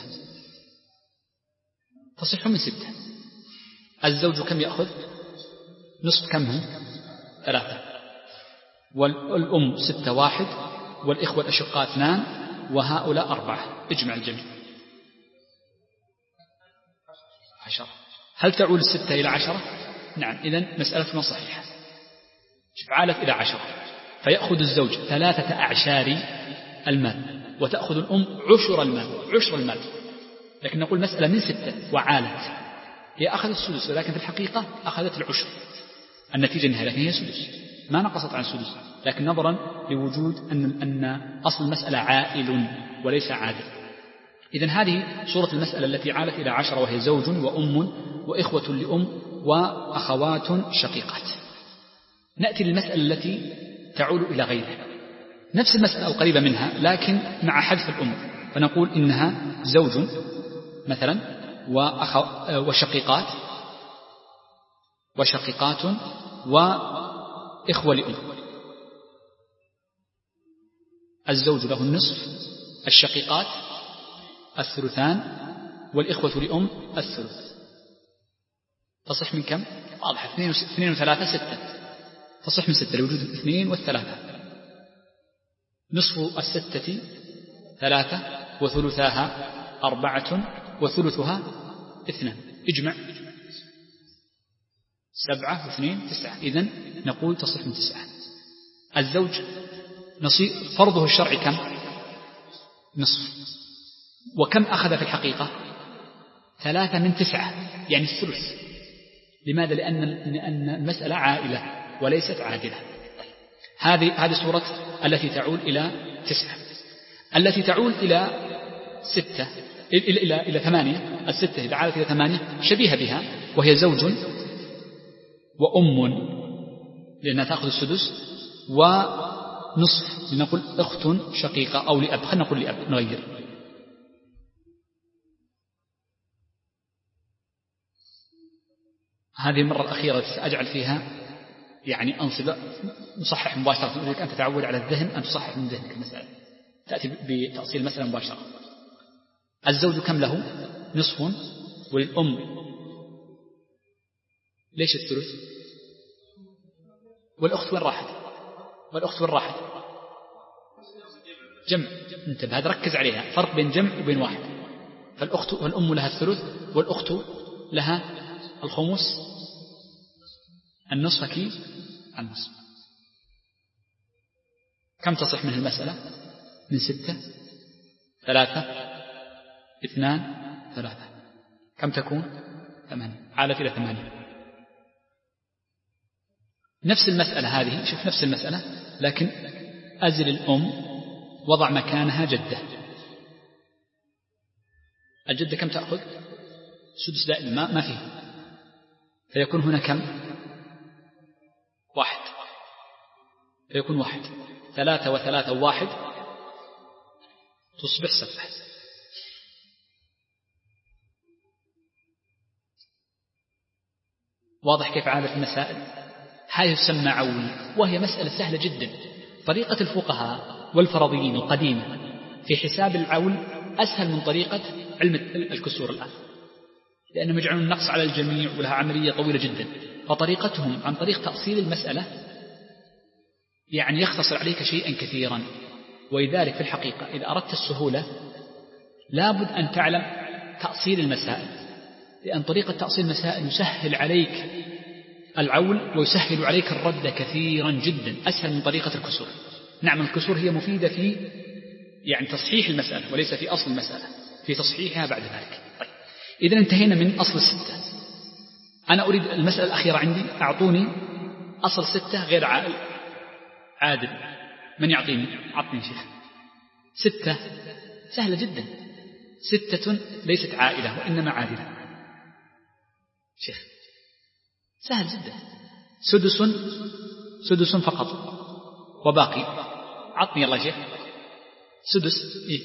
تصح من ستة. الزوج كم يأخذ؟ نصف. كم هم؟ ثلاثة. والأم ستة واحد، والإخوة الأشقاء اثنان، وهؤلاء أربعة. اجمع الجميع عشرة. هل تعول الستة إلى عشرة؟ نعم، إذن مسألتنا صحيحة. عالت إلى عشرة، فيأخذ الزوج ثلاثة أعشار المال، وتأخذ الأم عشر المال عشر المال. لكن نقول مسألة من ستة وعالت، هي أخذت السدس، ولكن في الحقيقة أخذت العشر. النتيجة النهائية لكن هي سدس، ما نقصت عن سدس، لكن نظرا لوجود أن, أن أصل المسألة عائل وليس عادل. إذن هذه صورة المسألة التي عالت إلى عشرة، وهي زوج وأم وإخوة لأم وأخوات شقيقات. نأتي للمسألة التي تعول إلى غيرها، نفس المسألة أو قريبة منها لكن مع حذف الأم، فنقول إنها زوج مثلا وأخو وشقيقات وشقيقات وإخوة لأم. الزوج له النصف، الشقيقات الثلثان، والإخوة لأم الثلث. تصح من كم؟ واضح، اثنين, اثنين وثلاثة ستة، تصح من ستة لوجود الاثنين والثلاثة. نصف الستة ثلاثة، وثلثاها أربعة، وثلثها اثنان. اجمع سبعة واثنين تسعة، إذن نقول تصح من تسعة. الزوج نصيب فرضه الشرعي كم؟ نصف. وكم أخذ في الحقيقة؟ ثلاثة من تسعة، يعني الثلث. لماذا؟ لأن لأن المسألة عائلة وليست عادلة. هذه هذه صورة التي تعول إلى تسعة. التي تعول إلى ستة إلى, إلى, إلى ثمانية. الستة إذا عادت إلى ثمانية شبيهة بها، وهي زوج وأم لأنها تأخذ السدس، ونصف لنقول أخت شقيقة أو لأب، خلينا نقول لأب نغير. هذه المرة الأخيرة سأجعل فيها يعني أنصب نصحح مباشرة، أريدك أن تتعود على الذهن أن تصحح من ذهنك المسألة، تأتي بتأصيل المسألة مباشرة. الزوج كم له؟ نصف، وللأم ليش الثلث؟ والأخت وين راحت؟ والأخت وين راحت؟ جمع، انتبه هذا ركز عليها، فرق بين جمع وبين واحد. فالأخت والأم لها الثلث، والأخت لها الخمس، النصف كي النصف. كم تصح منه المسألة؟ من ستة ثلاثة اثنان ثلاثة، كم تكون؟ ثمانية، عالت إلى ثمانية. نفس المسألة هذه، شوف نفس المسألة لكن أزل الأم، وضع مكانها جدة. الجدة كم تأخذ؟ سدس دائما، ما, ما فيه، فيكون هنا كم؟ واحد، فيكون واحد. ثلاثة وثلاثة وواحد تصبح سبعة. واضح كيف عادة المسائل؟ هذه تسمى عول، وهي مسألة سهلة جدا. طريقة الفقهاء والفرضيين القديمة في حساب العول أسهل من طريقة علم الكسور الآن، لأنهم يجعلون النقص على الجميع ولها عملية طويلة جدا. فطريقتهم عن طريق تأصيل المسألة يعني يختصر عليك شيئا كثيرا. ولذلك في الحقيقة إذا أردت السهولة لابد أن تعلم تأصيل المسائل، لأن طريقة تأصيل المسائل يسهل عليك العول ويسهل عليك الرد كثيرا جدا، أسهل من طريقة الكسور. نعم الكسور هي مفيدة في يعني تصحيح المسألة وليس في أصل المسألة، في تصحيحها بعد ذلك. طيب إذا انتهينا من أصل الستة. أنا أريد المسألة الأخيرة عندي، أعطوني أصل ستة غير عادل. من يعطيني؟ عطني شيخ. ستة سهلة جدا، ستة ليست عائلة وإنما عادلة. شيخ سهل جدا، سدس سدس فقط وباقي. عطني الله شيخ سدس. إيه؟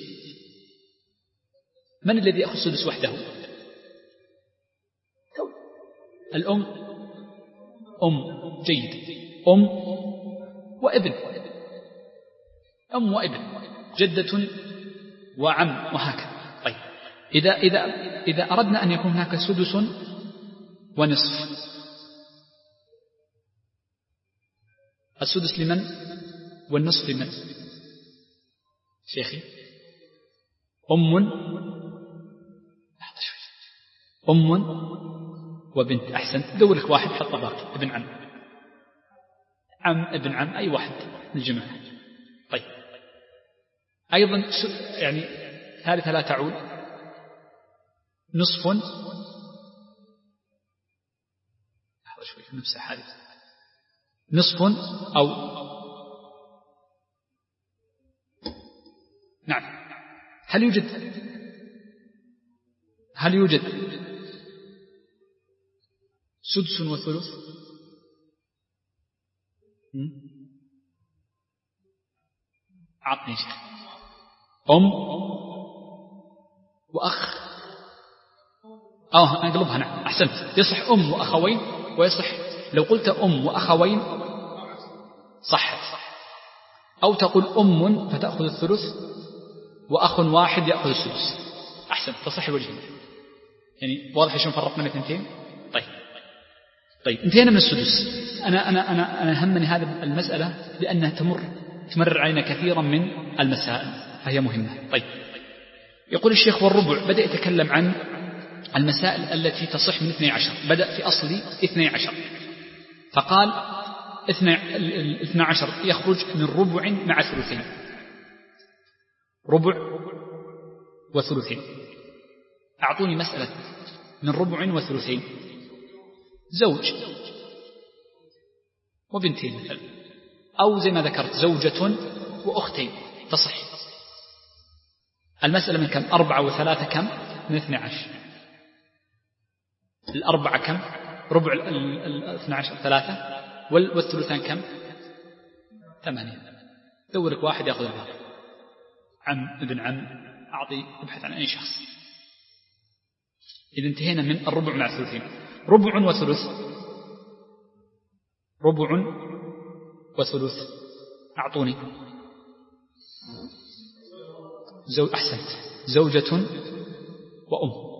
من الذي يأخذ سدس وحده؟ الأم. أم، جيد. أم وابن، أم وابن، جدة وعم وهكذا. طيب إذا, إذا, إذا أردنا أن يكون هناك سدس ونصف، السدس لمن والنصف لمن؟ شيخي أم أم وبنت. أحسنت، دور لك واحد حط باقي، ابن عم، عم ابن عم، أي واحد من الجماعة. طيب أيضا يعني ثالثة لا تعود، نصف. لحظة شوي في نفس حالي، نصف أو نعم. هل يوجد هل يوجد سدس وثلث؟ عطني شيخ. أم وأخ، أوه أقلبها. نعم أحسنت، يصح أم وأخوين، ويصح لو قلت أم وأخوين صحت، أو تقول أم فتأخذ الثلث وأخ واحد يأخذ السدس. أحسنت، تصح الوجهين. يعني واضح شلون فرقنا بين اثنتين. طيب طيب انتهينا من السدس. أنا أنا أنا أنا همني هذه المسألة لأنها تمر تمرر علينا كثيرا من المسائل فهي مهمة. طيب يقول الشيخ والربع، بدأ يتكلم عن المسائل التي تصح من اثني عشر، بدأ في أصل اثني عشر فقال اثني عشر يخرج من ربع مع ثلثين، ربع وثلثين. أعطوني مسألة من ربع وثلثين. زوج وبنتين مثلا، أو زي ما ذكرت زوجة وأختين تصح. المسألة من كم؟ أربعة وثلاثة كم؟ من اثني عشر. الأربعة كم؟ ربع الاثنى عشر ثلاثة، والثلثان كم؟ ثمانية. دورك واحد يأخذ الباقي، عم ابن عم أعطي، ابحث عن أي شخص. إذا انتهينا من الربع مع الثلثين. ربع وثلث، ربع وثلث أعطوني. زو... أحسنت، زوجة وأم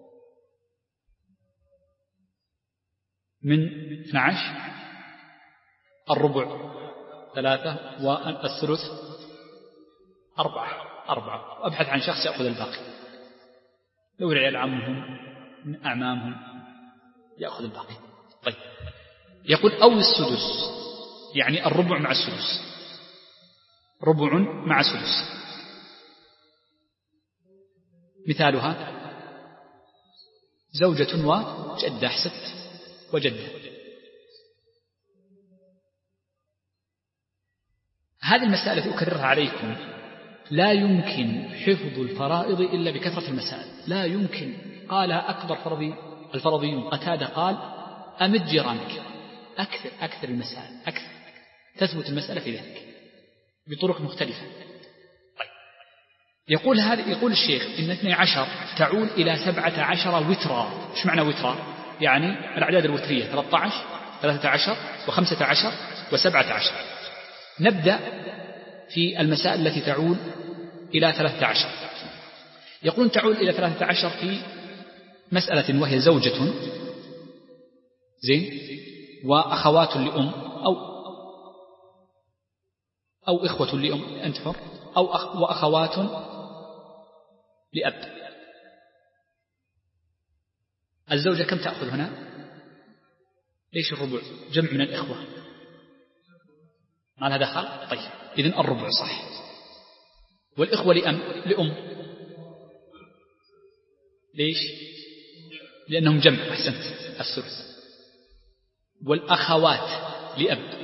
من اثني عشر. الربع ثلاثة والثلث أربعة أربعة. وأبحث عن شخص يأخذ الباقي. لو رعي عمهم من أعمامهم يأخذ الباقي. طيب، يقول أو السدس، يعني الربع مع السدس، ربع مع سدس. مثالها زوجة وجدة. أحسنت، وجدة. هذه المسائل التي أكررها عليكم لا يمكن حفظ الفرائض إلا بكثرة المسائل، لا يمكن. قالها أكبر فرضي الفرضيون، قتادة قال أمد جيرانك. أكثر أكثر المسائل، أكثر تثبت المسألة في ذلك بطرق مختلفة. طيب، يقول هذا يقول الشيخ إن اثني عشر تعود إلى سبعة عشر وترا. إيش معنى وترا؟ يعني الأعداد الوترية، ثلاثة عشر ثلاثة عشر وخمسة عشر وسبعة عشر. نبدأ في المسائل التي تعود إلى ثلاثة عشر. يقولون تعود إلى ثلاثة عشر في مسألة وهي زوجة زين وأخوات لأم أو أو إخوة لأم، أنت حر، أو أخ وأخوات لأب. الزوجة كم تأخذ هنا؟ ليش الربع؟ جمع من الإخوة، ما لها دخل. طيب، إذن الربع صح. والإخوة لأم لأم ليش؟ لأنهم جمع. أحسنت، الثلث. والأخوات لأب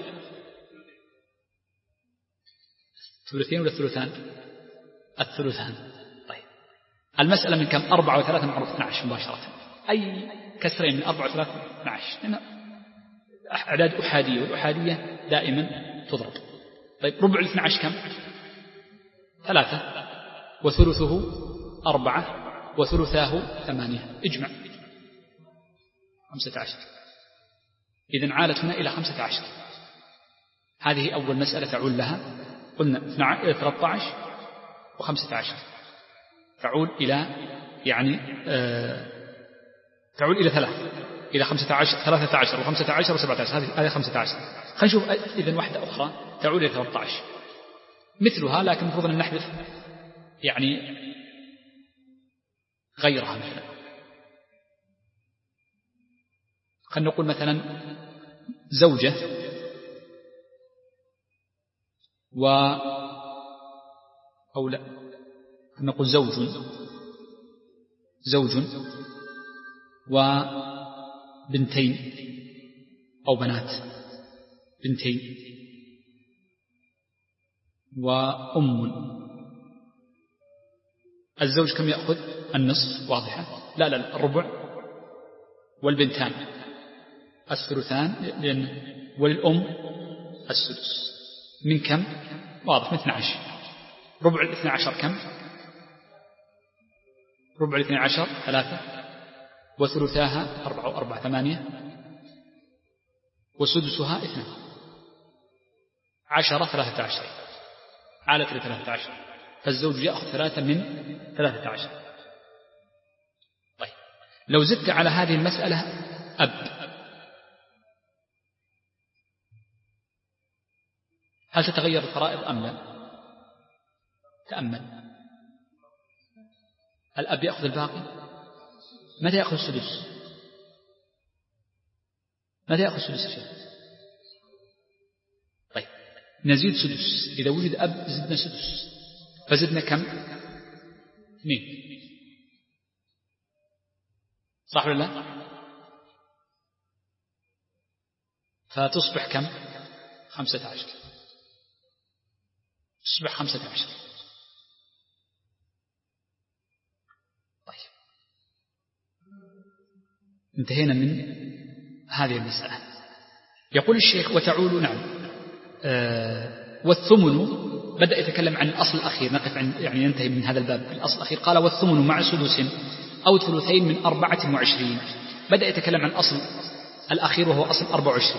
ثلثين ولا ثلثان؟ الثلثان. طيب، المسألة من كم؟ أربعة وثلاثة معروف اثني عشر مباشرة. أي كسرين من أربعة وثلاثة اثني عشر، لأن أعداد أحادية، والأحادية دائما تضرب. طيب، ربع الاثني عشر كم؟ ثلاثة، وثلثه أربعة، وثلثاه ثمانية. اجمع خمسة عشر. إذن عالت هنا إلى خمسة عشر. هذه أول مسألة تعول لها. قلنا ثلاثة عشر وخمسة عشر تعود إلى يعني آه تعود إلى ثلاث إلى خمسة عشر، ثلاثة عشر وخمسة عشر وسبعة عشر. هذه هذه خمسة عشر. خلينا نشوف إذن واحدة أخرى تعود إلى ثلاثة عشر مثلها، لكن المفروض أن نحذف يعني غيرها. مثلا خلينا نقول مثلا زوجة و أو لا خلينا نقول زوج زوج وبنتين أو بنات بنتين وأم. الزوج كم يأخذ؟ النصف، واضحة. لا لا الربع، والبنتان الثلثان، لأن وللأم السدس. من كم؟ واضح، من اثني عشر. ربع الاثني عشر كم؟ ربع الاثني عشر ثلاثة، وثلثاها أربعة وأربعة ثمانية، وسدسها اثنان. عشرة ثلاثة عشر، عالت لثلاثة عشر، فالزوج يأخذ ثلاثة من ثلاثة عشر. طيب، لو زدت على هذه المسألة أب، هل تتغير الفرائض أم لا؟ تأمل. الأب يأخذ الباقي. متى يأخذ السدس؟ متى يأخذ السدس يا شيخ؟ طيب، نزيد سدس. إذا وجد أب زدنا سدس، فزدنا كم؟ اثنين، صح ولا لا؟ فتصبح كم؟ خمسة عشر. تصبح خمسة عشر. انتهينا من هذه المسألة. يقول الشيخ وتعول نعم آه والثمن بدأ يتكلم عن الأصل الأخير، نقف عن يعني ينتهي من هذا الباب الأصل الأخير. قال والثمن مع سدس أو ثلثين من أربعة وعشرين. بدأ يتكلم عن الأصل الأخير وهو أصل أربعة وعشرين،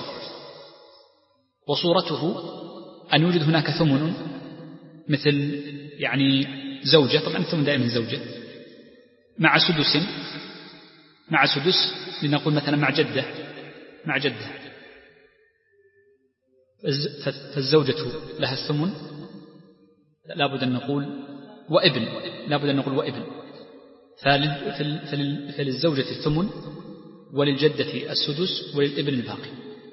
وصورته أن يوجد هناك ثمن مثل يعني زوجة، طبعا الثمن دائما زوجة، مع سدس مع سدس لنقول مثلا مع جدة مع جدة فالزوجة لها الثمن، لا بد أن نقول وابن لا بد أن نقول وابن فللزوجة الثمن وللجدة السدس وللابن الباقي.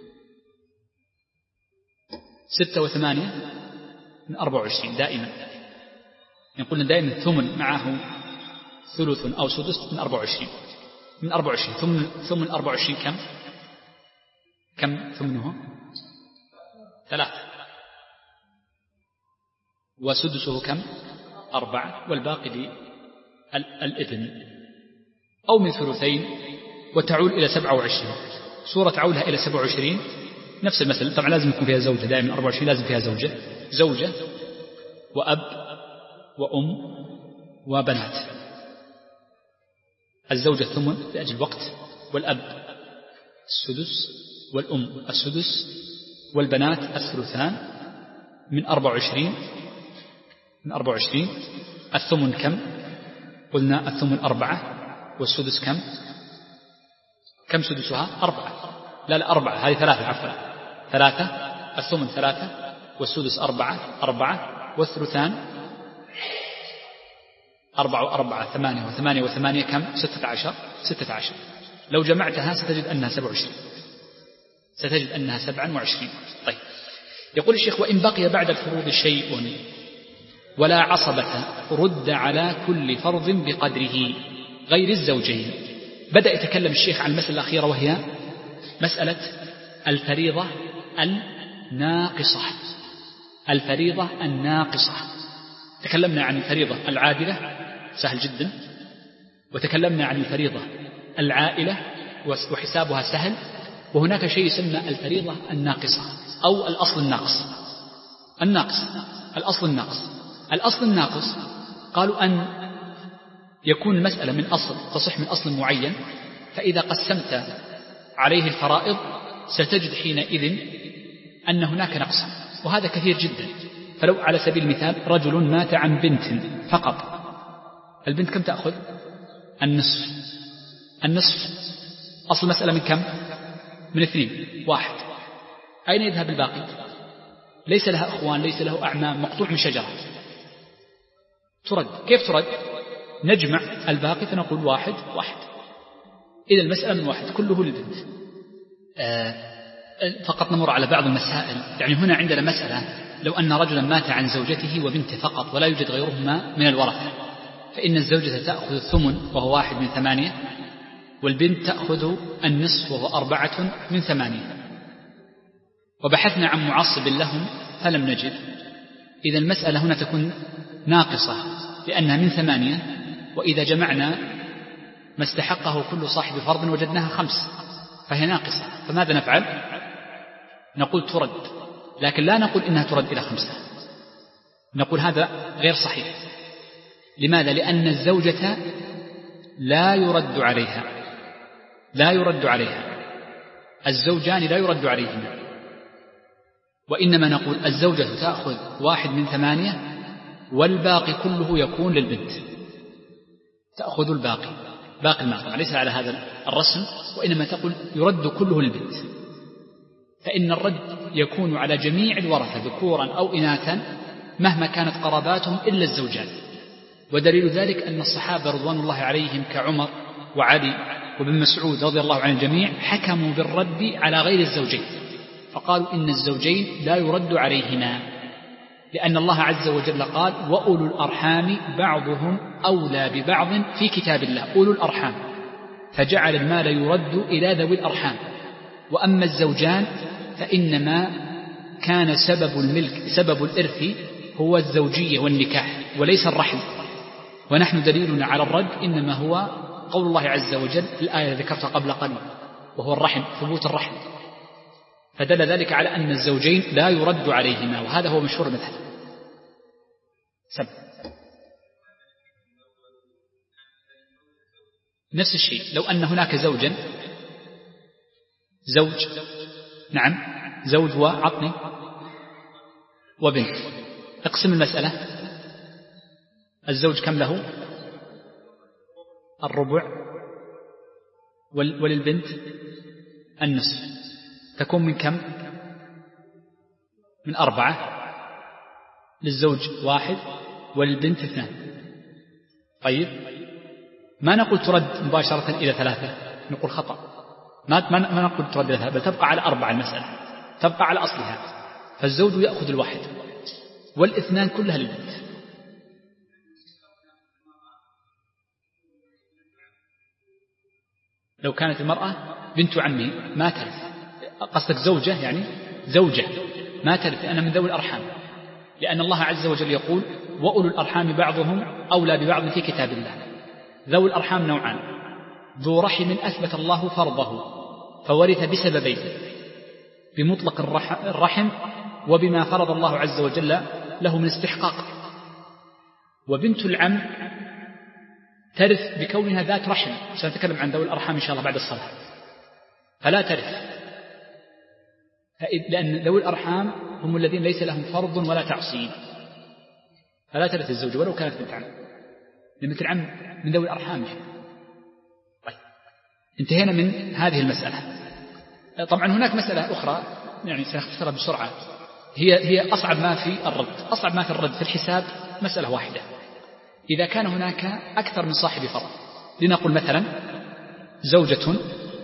ستة وثمانية من أربعة وعشرين دائما يقولون دائما الثمن معه ثلث أو سدس من أربعة وعشرين من أربعة وعشرين ثمن ثمن أربعة وعشرين كم كم ثمنه ثلاثة، وسدسه كم أربعة، والباقي للابن أو من ثلثين. وتعول إلى سبعة وعشرين، صورة عولها إلى سبعة وعشرين نفس المثل، طبعا لازم يكون فيها زوجة دائما، أربعة وعشرين لازم فيها زوجة زوجة وأب وأم وبنات. الزوجة الثمن لأجل الوقت، والأب السدس والأم السدس والبنات الثلثان من أربعة وعشرين من أربعة وعشرين. الثمن كم قلنا؟ الثمن أربعة، والسدس كم كم سدسها أربعة لا لا أربعة هذه ثلاثة عفوا ثلاثة الثمن ثلاثة والسدس أربعة أربعة والثلثان أربعة وأربعة ثمانية وثمانية وثمانية كم ستة عشر ستة عشر. لو جمعتها ستجد أنها سبعة وعشرين ستجد أنها سبعة وعشرين. طيب يقول الشيخ وإن بقي بعد الفروض شيء ولا عصبة رد على كل فرض بقدره غير الزوجين. بدأ يتكلم الشيخ عن المسألة الأخيرة وهي مسألة الفريضة الناقصة الفريضة الناقصة. تكلمنا عن الفريضة العادلة سهل جدا، وتكلمنا عن الفريضة العائلة وحسابها سهل، وهناك شيء يسمى الفريضة الناقصة أو الأصل الناقص الناقص الأصل الناقص الأصل الناقص قالوا أن يكون المسألة من أصل تصح من أصل معين، فإذا قسمت عليه الفرائض ستجد حينئذ أن هناك نقصا، وهذا كثير جدا. فلو على سبيل المثال رجل مات عن بنت فقط، البنت كم تأخذ؟ النصف النصف أصل مسألة من كم؟ من اثنين واحد. أين يذهب الباقي؟ ليس لها أخوان ليس له أعمام، مقطوع من شجرة، ترد. كيف ترد؟ نجمع الباقي فنقول واحد واحد. إذا المسألة من واحد كله للبنت. آه فقط نمر على بعض المسائل. يعني هنا عندنا مسألة لو أن رجلا مات عن زوجته وبنته فقط ولا يوجد غيرهما من الورثة، فإن الزوجة تأخذ الثمن وهو واحد من ثمانية، والبنت تأخذ النصف وهو أربعة من ثمانية. وبحثنا عن معصب لهم فلم نجد. إذا المسألة هنا تكون ناقصة لأنها من ثمانية، وإذا جمعنا ما استحقه كل صاحب فرض وجدناها خمس، فهي ناقصة. فماذا نفعل؟ نقول ترد، لكن لا نقول إنها ترد إلى خمسة، نقول هذا غير صحيح. لماذا؟ لأن الزوجة لا يرد عليها لا يرد عليها الزوجان لا يرد عليهما، وإنما نقول الزوجة تأخذ واحد من ثمانية والباقي كله يكون للبنت، تأخذ الباقي باقي المال، ليس على هذا الرسم، وإنما تقول يرد كله للبنت. فإن الرد يكون على جميع الورثة ذكورا أو إناثا مهما كانت قراباتهم إلا الزوجات. ودليل ذلك أن الصحابة رضوان الله عليهم كعمر وعلي وابن مسعود رضي الله عن الجميع حكموا بالرد على غير الزوجين، فقالوا إن الزوجين لا يرد عليهما، لأن الله عز وجل قال وأولو الأرحام بعضهم أولى ببعض في كتاب الله، أولو الأرحام، فجعل المال يرد إلى ذوي الأرحام. وأما الزوجان فإنما كان سبب الملك سبب الإرث هو الزوجية والنكاح وليس الرحم، ونحن دليلنا على الرد إنما هو قول الله عز وجل الآية التي ذكرتها قبل قليل وهو الرحم، ثبوت الرحم، فدل ذلك على أن الزوجين لا يرد عليهما، وهذا هو مشهور المذهب. سب نفس الشيء، لو أن هناك زوجا زوج نعم زوج وعطني وبنت، اقسم المسألة. الزوج كم له؟ الربع، وللبنت النصف، تكون من كم؟ من أربعة، للزوج واحد وللبنت اثنان. طيب ما نقول ترد مباشرة إلى ثلاثة، نقول خطأ، ما ما نقول ترد إلى ثلاثة، بل تبقى على أربعة المسألة، تبقى على أصلها، فالزوج يأخذ الواحد والاثنان كلها للبنت. لو كانت المرأة بنت عمه ما ترث، قصدك زوجة يعني زوجة ما ترث، لأنها من ذوي الأرحام، لأن الله عز وجل يقول وأولو الأرحام بعضهم أولى ببعض في كتاب الله. ذوي الأرحام نوعان، ذو رحم أثبت الله فرضه فورث بسببين، بمطلق الرحم وبما فرض الله عز وجل له من استحقاق، وبنت العم ترث بكونها ذات رحم، سنتكلم عن ذوي الأرحام إن شاء الله بعد الصلاة، فلا ترث، لأن ذوي الأرحام هم الذين ليس لهم فرض ولا تعصيب، فلا ترث الزوجة ولو كانت بنت عم، لأن بنت العم من ذوي الأرحام. طيب انتهينا من هذه المسألة. طبعا هناك مسألة أخرى يعني سنختصرها بسرعة، هي هي أصعب ما في الرد. أصعب ما في الرد في الحساب مسألة واحدة، إذا كان هناك أكثر من صاحب فرض، لنقول مثلا زوجة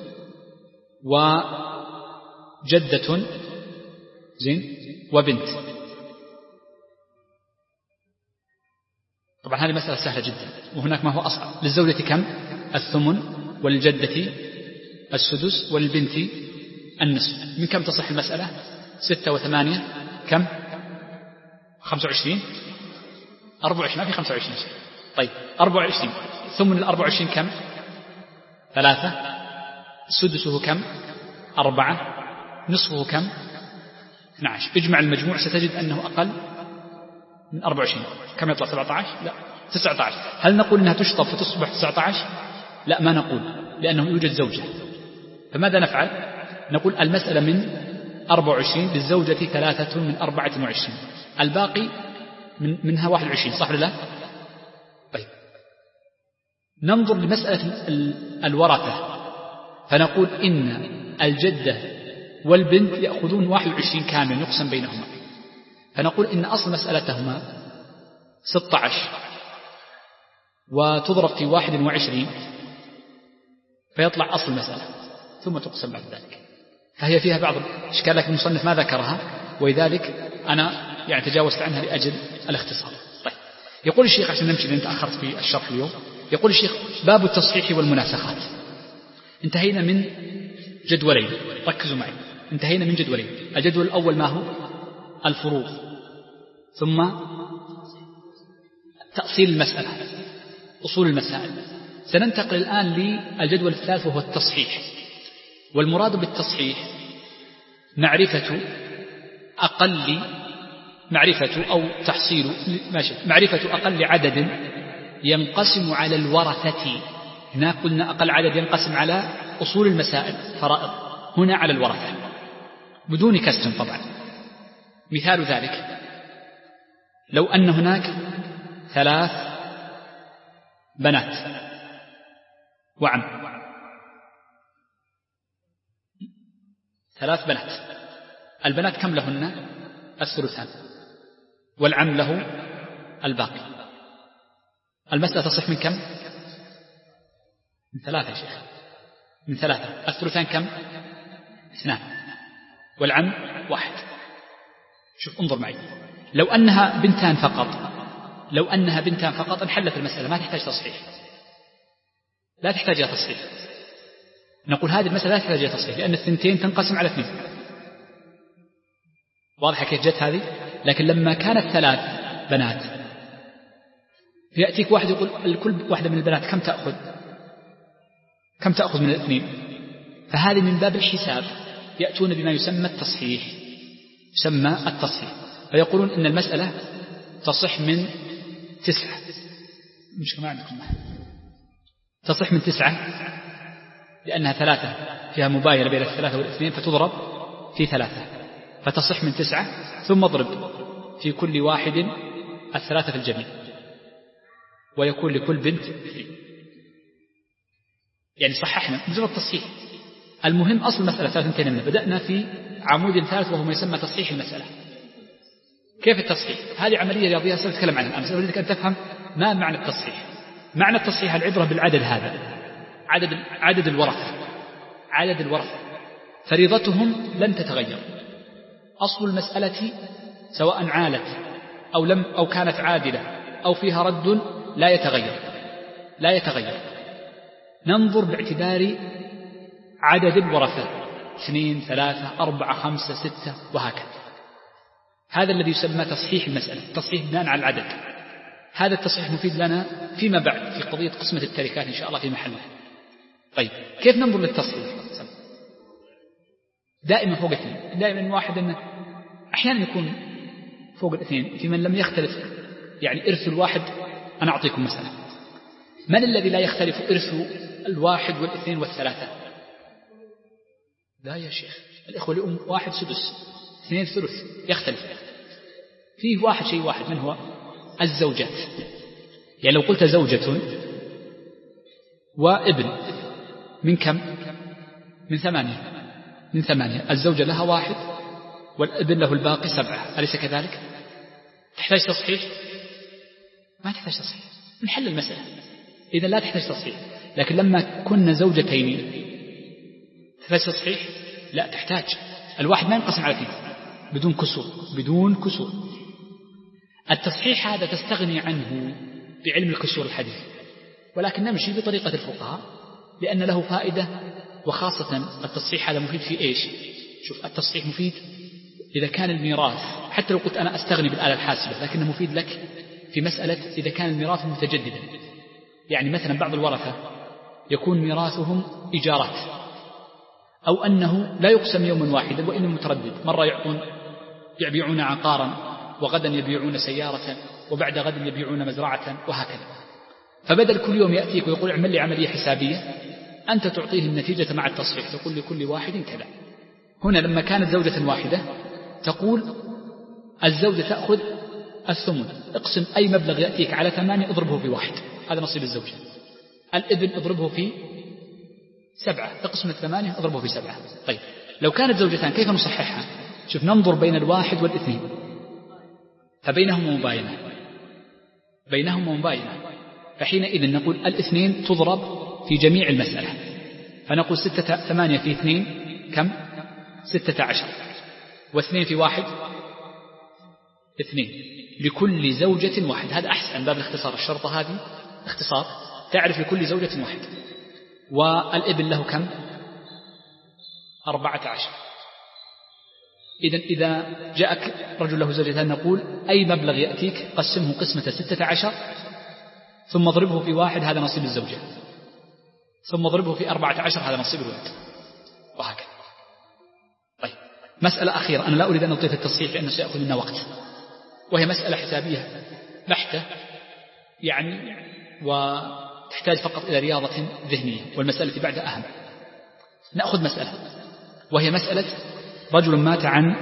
وجدة زين وبنت. طبعا هذه مسألة سهلة جدا، وهناك ما هو أصعب. للزوجة كم؟ الثمن، وللجدة السدس، وللبنت النصف. من كم تصح المسألة؟ ستة وثمانية كم؟ خمسة وعشرين، أربعة وعشرين، ما في خمسة وعشرين. طيب أربعة وعشرين، ثمن الأربعة وعشرين كم؟ ثلاثة. سدسه كم؟ أربعة. نصفه كم؟ اثنى عشر. اجمع المجموع ستجد أنه أقل من أربعة وعشرين. كم يطلع؟ سبعة عشر؟ لا، تسعة عشر. هل نقول أنها تشطب فتصبح تسعة عشر؟ لا، ما نقول، لأنه يوجد زوجة. فماذا نفعل؟ نقول المسألة من أربعة وعشرين، للزوجة ثلاثة من أربعة وعشرين، الباقي من منها واحد وعشرين، صح ولا لا؟ طيب ننظر لمسألة الورثة، فنقول إن الجدة والبنت يأخذون واحد وعشرين كامل يقسم بينهما، فنقول إن أصل مسألتهما ستة عشر وتضرب في واحد وعشرين فيطلع أصل المسألة، ثم تقسم بعد ذلك. فهي فيها بعض الإشكال، لكن المصنف ما ذكرها، ولذلك أنا يعني تجاوزت عنها لأجل الاختصار. طيب يقول الشيخ، عشان نمشي لأن تأخرت في الشرح اليوم، يقول الشيخ باب التصحيح والمناسخات. انتهينا من جدولين، ركزوا معي، انتهينا من جدولين. الجدول الأول ما هو؟ الفروض، ثم تأصيل المسألة، أصول المسائل. سننتقل الآن للجدول الثالث وهو التصحيح. والمراد بالتصحيح معرفة أقل معرفة أو تحصيل ماشي معرفة أقل عدد ينقسم على الورثة. هنا قلنا أقل عدد ينقسم على أصول المسائل فرائض، هنا على الورثة بدون كسر طبعا. مثال ذلك لو أن هناك ثلاث بنات وعم، ثلاث بنات، البنات كم لهن؟ الثلثان، والعم له الباقي. المسألة تصح من كم؟ من ثلاثة يا شيخ، من ثلاثة. الثلثان كم؟ اثنان، والعم واحد. شوف انظر معي، لو أنها بنتان فقط لو أنها بنتان فقط انحلت المسألة، ما تحتاج تصحيح، لا تحتاج إلى تصحيح. نقول هذه المسألة لا تحتاج إلى تصحيح، لأن الثنتين تنقسم على اثنين. واضحة كيف جت هذه؟ لكن لما كانت ثلاث بنات يأتيك واحد يقول الكل واحدة من البنات كم تأخذ؟ كم تأخذ من الاثنين؟ فهذه من باب الحساب يأتون بما يسمى التصحيح، يسمى التصحيح، فيقولون إن المسألة تصح من تسعة، مش ما عندكم تصح من تسعة لأنها ثلاثة فيها مباينة بين الثلاثة والاثنين فتضرب في ثلاثة، فتصح من تسعة ثم اضرب في كل واحد الثلاثة في الجميع ويكون لكل بنت اثنين. يعني صححنا مجرد تصحيح. المهم أصل المسألة ثلاثة منها بدأنا في عمود ثالث وهو ما يسمى تصحيح المسألة. كيف التصحيح؟ هذه عملية رياضية سأتكلم عنها الآن، أريدك أن تفهم ما معنى التصحيح. معنى التصحيح العبرة بالعدد هذا، عدد عدد الورثة، عدد الورثة فريضتهم لن تتغير. أصل المسألة سواء عالت أو لم أو كانت عادلة أو فيها رد لا يتغير، لا يتغير. ننظر باعتبار عدد الورثة، اثنين ثلاثة أربعة خمسة ستة وهكذا. هذا الذي يسمى تصحيح المسألة، تصحيح بناء على العدد. هذا التصحيح مفيد لنا فيما بعد في قضية قسمة التركات إن شاء الله في محلها. طيب كيف ننظر للتصحيح؟ دائما فوق اثنين، دائما واحد أنه أحيانا يكون فوق الاثنين في من لم يختلف، يعني إرث الواحد. أنا أعطيكم مثلا، من الذي لا يختلف إرث الواحد والاثنين والثلاثة؟ لا يا شيخ، الإخوة لأم واحد سدس، اثنين ثلث، يختلف. فيه واحد شيء واحد، من هو؟ الزوجات. يعني لو قلت زوجة وابن من كم؟ من ثمانية، من ثمانية. الزوجة لها واحد والابن له الباقي سبعة، أليس كذلك؟ تحتاج تصحيح؟ ما تحتاج تصحيح، نحل المسألة، إذا لا تحتاج تصحيح. لكن لما كنا زوجتين تحتاج تصحيح؟ لا تحتاج. الواحد ما ينقسم على اثنين بدون كسور، بدون كسور. التصحيح هذا تستغني عنه بعلم الكسور الحديث، ولكن نمشي بطريقة الفقهاء لأن له فائدة، وخاصة التصحيح هذا مفيد في إيش؟ شوف، التصحيح مفيد إذا كان الميراث، حتى لو قلت أنا أستغني بالآلة الحاسبة، لكنه مفيد لك في مسألة إذا كان الميراث متجددا. يعني مثلا بعض الورثة يكون ميراثهم إيجارات، أو أنه لا يقسم يوما واحدا وإنه متردد، مرة يعطون يبيعون عقارا وغدا يبيعون سيارة وبعد غد يبيعون مزرعة وهكذا. فبدل كل يوم يأتيك ويقول اعمل لي عملية حسابية، أنت تعطيه النتيجة مع التصحيح، تقول لكل واحد كذا. هنا لما كانت زوجة واحدة تقول الزوجة تأخذ الثمن، اقسم أي مبلغ يأتيك على ثمانية اضربه في واحد، هذا نصيب الزوجة. الابن اضربه في سبعة، اقسم الثمانية اضربه في سبعة. طيب لو كانت زوجتان كيف نصححها؟ شوف، ننظر بين الواحد والاثنين، فبينهما مباينة، بينهما مباينة، فحينئذ نقول الاثنين تضرب في جميع المسألة، فنقول ستة ثمانية في اثنين كم؟ ستة عشر، واثنين في واحد اثنين، لكل زوجة واحد. هذا أحسن باب الاختصار، الشرطة هذه اختصار، تعرف لكل زوجة واحد. والابن له كم؟ أربعة عشر. إذن إذا جاءك رجل له زوجتان نقول أي مبلغ يأتيك قسمه قسمة ستة عشر ثم اضربه في واحد، هذا نصيب الزوجة، ثم اضربه في أربعة عشر، هذا نصيب الولد، وهكذا. طيب مسألة أخيرة أنا لا أريد أن أطيل التصحيح لأنه سيأخذ منا وقت، وهي مسألة حسابية بحتة يعني، وتحتاج فقط إلى رياضة ذهنية، والمسألة بعدها أهم. نأخذ مسألة وهي مسألة رجل مات عن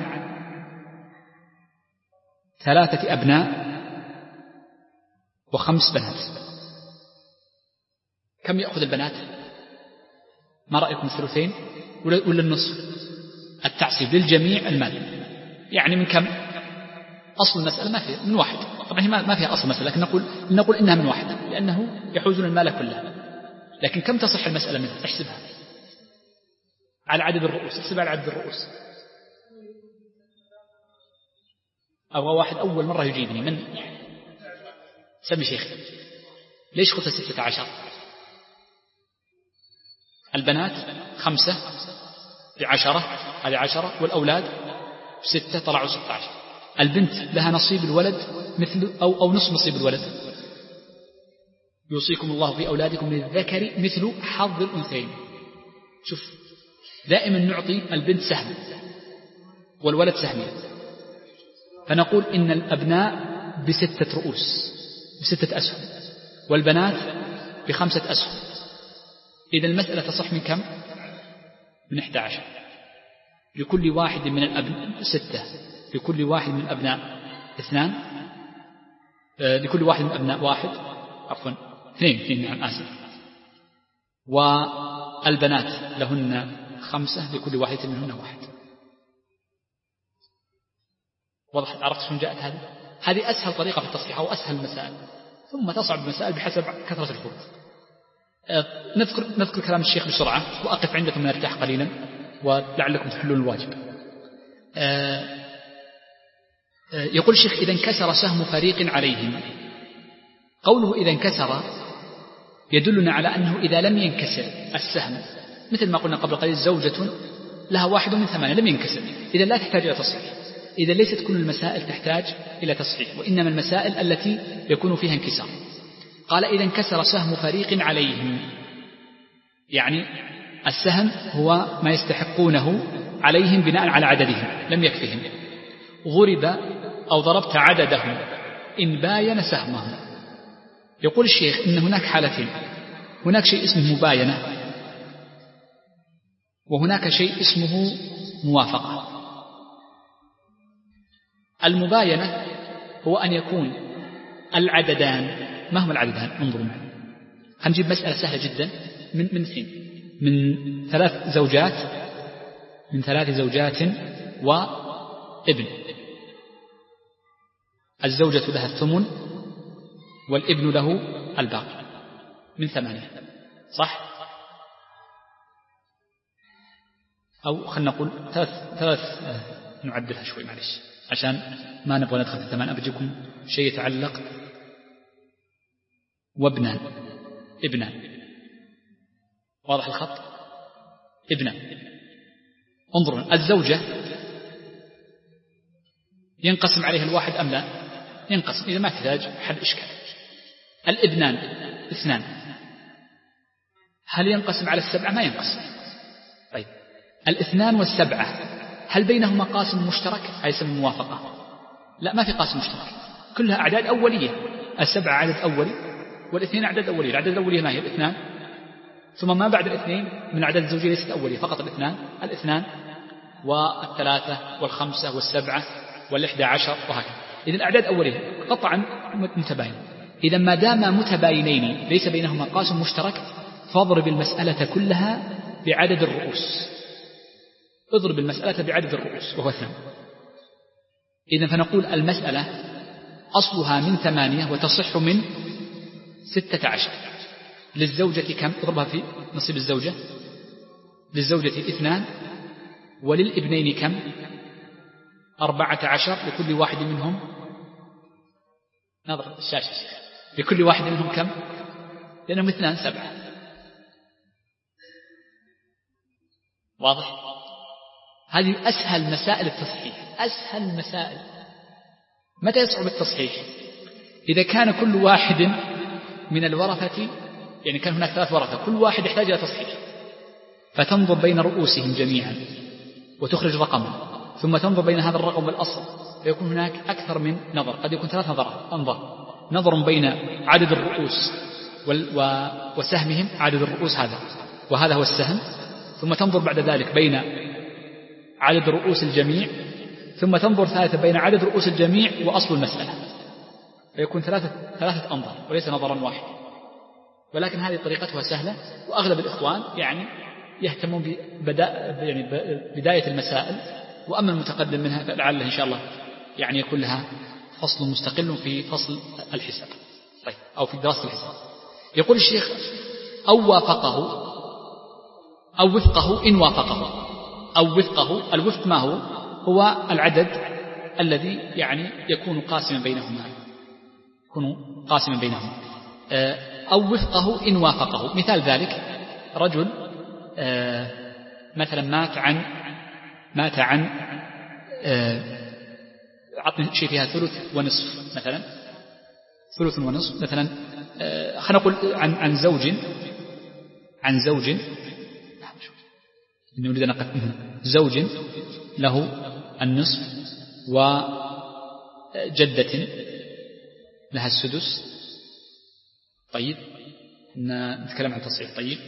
ثلاثة أبناء وخمس بنات، كم يأخذ البنات؟ ما رأيكم، الثلثين ولا النصف؟ التعصيب للجميع المال، يعني من كم؟ أصل المسألة ما فيها من واحد، طبعا هي ما فيها أصل مسألة، لكن نقول نقول إنها من واحد لأنه يحوزون المال كله. لكن كم تصح المسألة منه؟ احسبها على عدد الرؤوس، احسبها على عدد الرؤوس. أو واحد أول مرة يجيبني، من سمي شيخي، ليش قلت ستة عشر؟ البنات خمسة بعشرة، هذه عشرة، والأولاد ستة، طلعوا ستة عشر. البنت لها نصيب الولد مثل أو, أو نصف نصيب الولد، يوصيكم الله في أولادكم للذكر مثل حظ الأنثيين. شوف دائما نعطي البنت سهم والولد سهمين، فنقول إن الأبناء بستة رؤوس بستة أسهم والبنات بخمسة أسهم. إذا المسألة تصح من كم؟ من إحدى عشر. لكل واحد من الأبناء ستة، لكل واحد من الأبناء اثنان، آه لكل واحد من الأبناء واحد، عفوا اثنين اثنين نعم آسف. والبنات لهن خمسة، لكل واحدة منهن واحد. واضح؟ عرفت شلون جاءت هذه؟ هذه أسهل طريقة في التصحيح أو أسهل المسائل، ثم تصعب المسائل بحسب كثرة الفروق. آه نذكر نذكر كلام الشيخ بسرعة وأقف عندكم نرتاح قليلا ولعلكم تحلون الواجب. آه آه يقول الشيخ: إذا انكسر سهم فريق عليهم. قوله إذا انكسر يدلنا على أنه إذا لم ينكسر السهم، مثل ما قلنا قبل قليل زوجة لها واحد من ثمانية لم ينكسر، إذا لا تحتاج إلى تصحيح. إذا ليست كل المسائل تحتاج إلى تصحيح، وإنما المسائل التي يكون فيها انكسار. قال: إذا انكسر سهم فريق عليهم، يعني السهم هو ما يستحقونه عليهم بناء على عددهم لم يكفهم. غرب أو ضربت عددهم إن باين سهمهم. يقول الشيخ إن هناك حالتين: هناك شيء اسمه مباينة، وهناك شيء اسمه موافقة. المباينة هو أن يكون العددان، ما هم العددان؟ انظروا معي، هنجيب مسألة سهلة جدا من من اثنين، من ثلاث زوجات من ثلاث زوجات وابن. الزوجة لها الثمن والابن له الباقي من ثمانية، صح؟ أو خلنا نقول ثلاث ثلاث آه نعدلها شوي معلش عشان ما نبغى ندخل في الثمان. أبجيكم شيء يتعلق وابنان، ابنان، واضح الخط؟ ابنان. انظروا، الزوجة ينقسم عليها الواحد أم لا؟ ينقسم، إذا ما تحتاج حل إشكال. الابنان اثنان، هل ينقسم على السبعة؟ ما ينقسم. طيب الاثنان والسبعة هل بينهما قاسم مشترك؟ هاي يسمى موافقة. لا، ما في قاسم مشترك، كلها أعداد أولية. السبعة عدد أولي والاثنين أعداد أولية. الأعداد الأولية ما هي؟ الاثنان، ثم ما بعد الاثنين من أعداد الزوجية ليست أولية، فقط الاثنان، الاثنان والثلاثة والخمسة والسبعة والإحدى عشر وهكذا. إذن الأعداد أولية قطعا متباين. إذا ما دام متباينين ليس بينهما قاسم مشترك فاضرب المسألة كلها بعدد الرؤوس. اضرب المسألة بعدد الرؤوس وهو اثنان. إذن فنقول المسألة أصلها من ثمانية وتصح من ستة عشر. للزوجة كم؟ اضربها في نصيب الزوجة. للزوجة اثنان، وللابنين كم؟ أربعة عشر. لكل واحد منهم، نظر الشاشة، لكل واحد منهم كم؟ لأنهم اثنان سبعة. واضح؟ هذه أسهل مسائل التصحيح، أسهل مسائل. متى يصعب التصحيح؟ إذا كان كل واحد من الورثة، يعني كان هناك ثلاث ورثة كل واحد يحتاج إلى تصحيح، فتنظر بين رؤوسهم جميعا وتخرج رقما، ثم تنظر بين هذا الرقم والأصل، فيكون هناك أكثر من نظر، قد يكون ثلاث نظرات. انظر، نظر بين عدد الرؤوس وسهمهم، عدد الرؤوس هذا وهذا هو السهم، ثم تنظر بعد ذلك بين عدد رؤوس الجميع، ثم تنظر ثالثا بين عدد رؤوس الجميع وأصل المسألة، فيكون ثلاثة ثلاثة أنظار وليس نظرا واحد. ولكن هذه طريقتها سهلة، وأغلب الإخوان يعني يهتمون يعني بداية المسائل، وأما المتقدم منها فلعله إن شاء الله يعني يكون لها فصل مستقل في فصل الحساب، طيب، أو في دراسة الحساب. يقول الشيخ: أو وافقه أو وفقه إن وافقه. أو وفقه، الوفق ما هو؟ هو العدد الذي يعني يكون قاسما بينهما، يكون قاسما بينهما. أو وفقه إن وافقه. مثال ذلك: رجل مثلا مات عن مات عن عطني شيء فيها ثلث ونصف مثلا، ثلث ونصف مثلا. خلينا نقول عن عن زوج عن زوج إنه نريد أن نقدم زوج له النصف وجدة لها السدس. طيب نتكلم عن تصحيح. طيب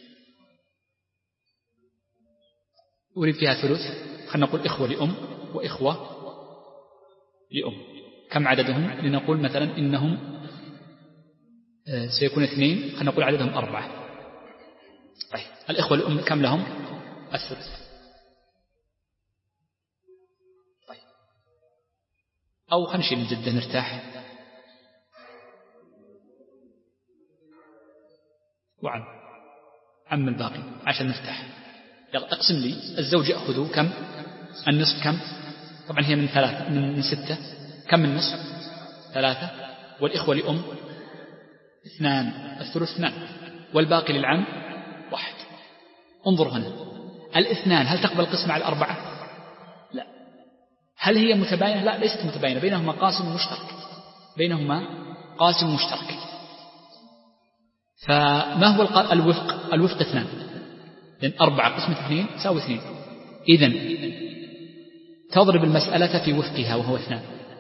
أريد فيها ثلث. خلينا نقول إخوة لأم وإخوة لأم. كم عددهم؟ لنقول مثلا إنهم سيكون اثنين. خلينا نقول عددهم أربعة. طيب الإخوة لأم كم لهم؟ الثلث. طيب أو خلينا نشيل الجدة نرتاح. وعم عم الباقي عشان نرتاح. يلا اقسم لي الزوج يأخذ كم؟ النصف كم؟ طبعا هي من ثلاثة من ستة. كم النصف؟ ثلاثة. والإخوة لأم اثنان. الثلث اثنان. والباقي للعم واحد. انظر هنا الاثنان هل تقبل القسمة على الأربعة؟ لا. هل هي متباينة؟ لا ليست متباينة. بينهما قاسم مشترك. بينهما قاسم مشترك. فما هو الوفق؟ الوفق اثنان. لأن أربعة قسمة اثنين تساوي اثنين. إذن تضرب المسألة في وفقها وهو اثنان،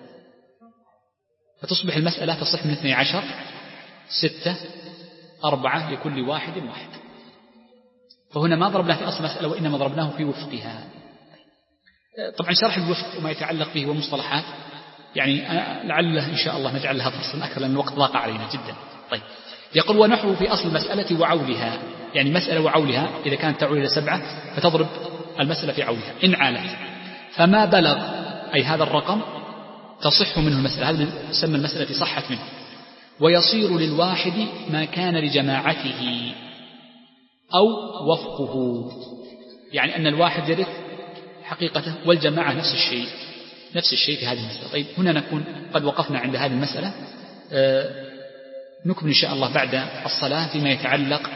فتصبح المسألة تصح من اثني عشر ستة أربعة لكل واحد واحد. فهنا ما ضربناه في أصل المسألة وإنما ضربناه في وفقها. طبعا شرح الوفق وما يتعلق به ومصطلحات يعني لعله إن شاء الله نجعل لها فصل أكثر لأن الوقت ضاق علينا جدا. طيب يقول ونحو في أصل المسألة وعولها. يعني مسألة وعولها إذا كانت تعول إلى سبعة فتضرب المسألة في عولها. إن عالت فما بلغ أي هذا الرقم تصح منه المسألة. هذا يسمى المسألة صحت منه. ويصير للواحد ما كان لجماعته أو وفقه. يعني أن الواحد يرث حقيقته والجماعة نفس الشيء نفس الشيء في هذه المسألة. طيب هنا نكون قد وقفنا عند هذه المسألة. أه نكمل إن شاء الله بعد الصلاة فيما يتعلق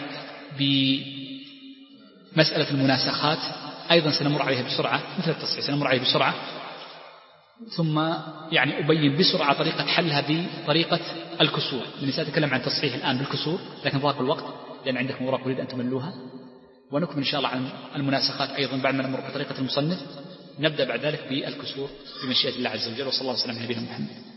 بمسألة المناسخات. أيضا سنمر عليها بسرعة مثل التصحيح سنمر عليها بسرعة، ثم يعني أبين بسرعة طريقة حلها بطريقة الكسور. لأني سأتكلم عن تصحيح الآن بالكسور لكن ضاق الوقت لأن عندكم أوراق أريد أن تملوها. ونكمل إن شاء الله عن المناسخات أيضا بعد ما نمر بطريقة المصنف. نبدأ بعد ذلك بالكسور بمشيئة الله عز وجل. وصلى الله وسلم على نبينا محمد.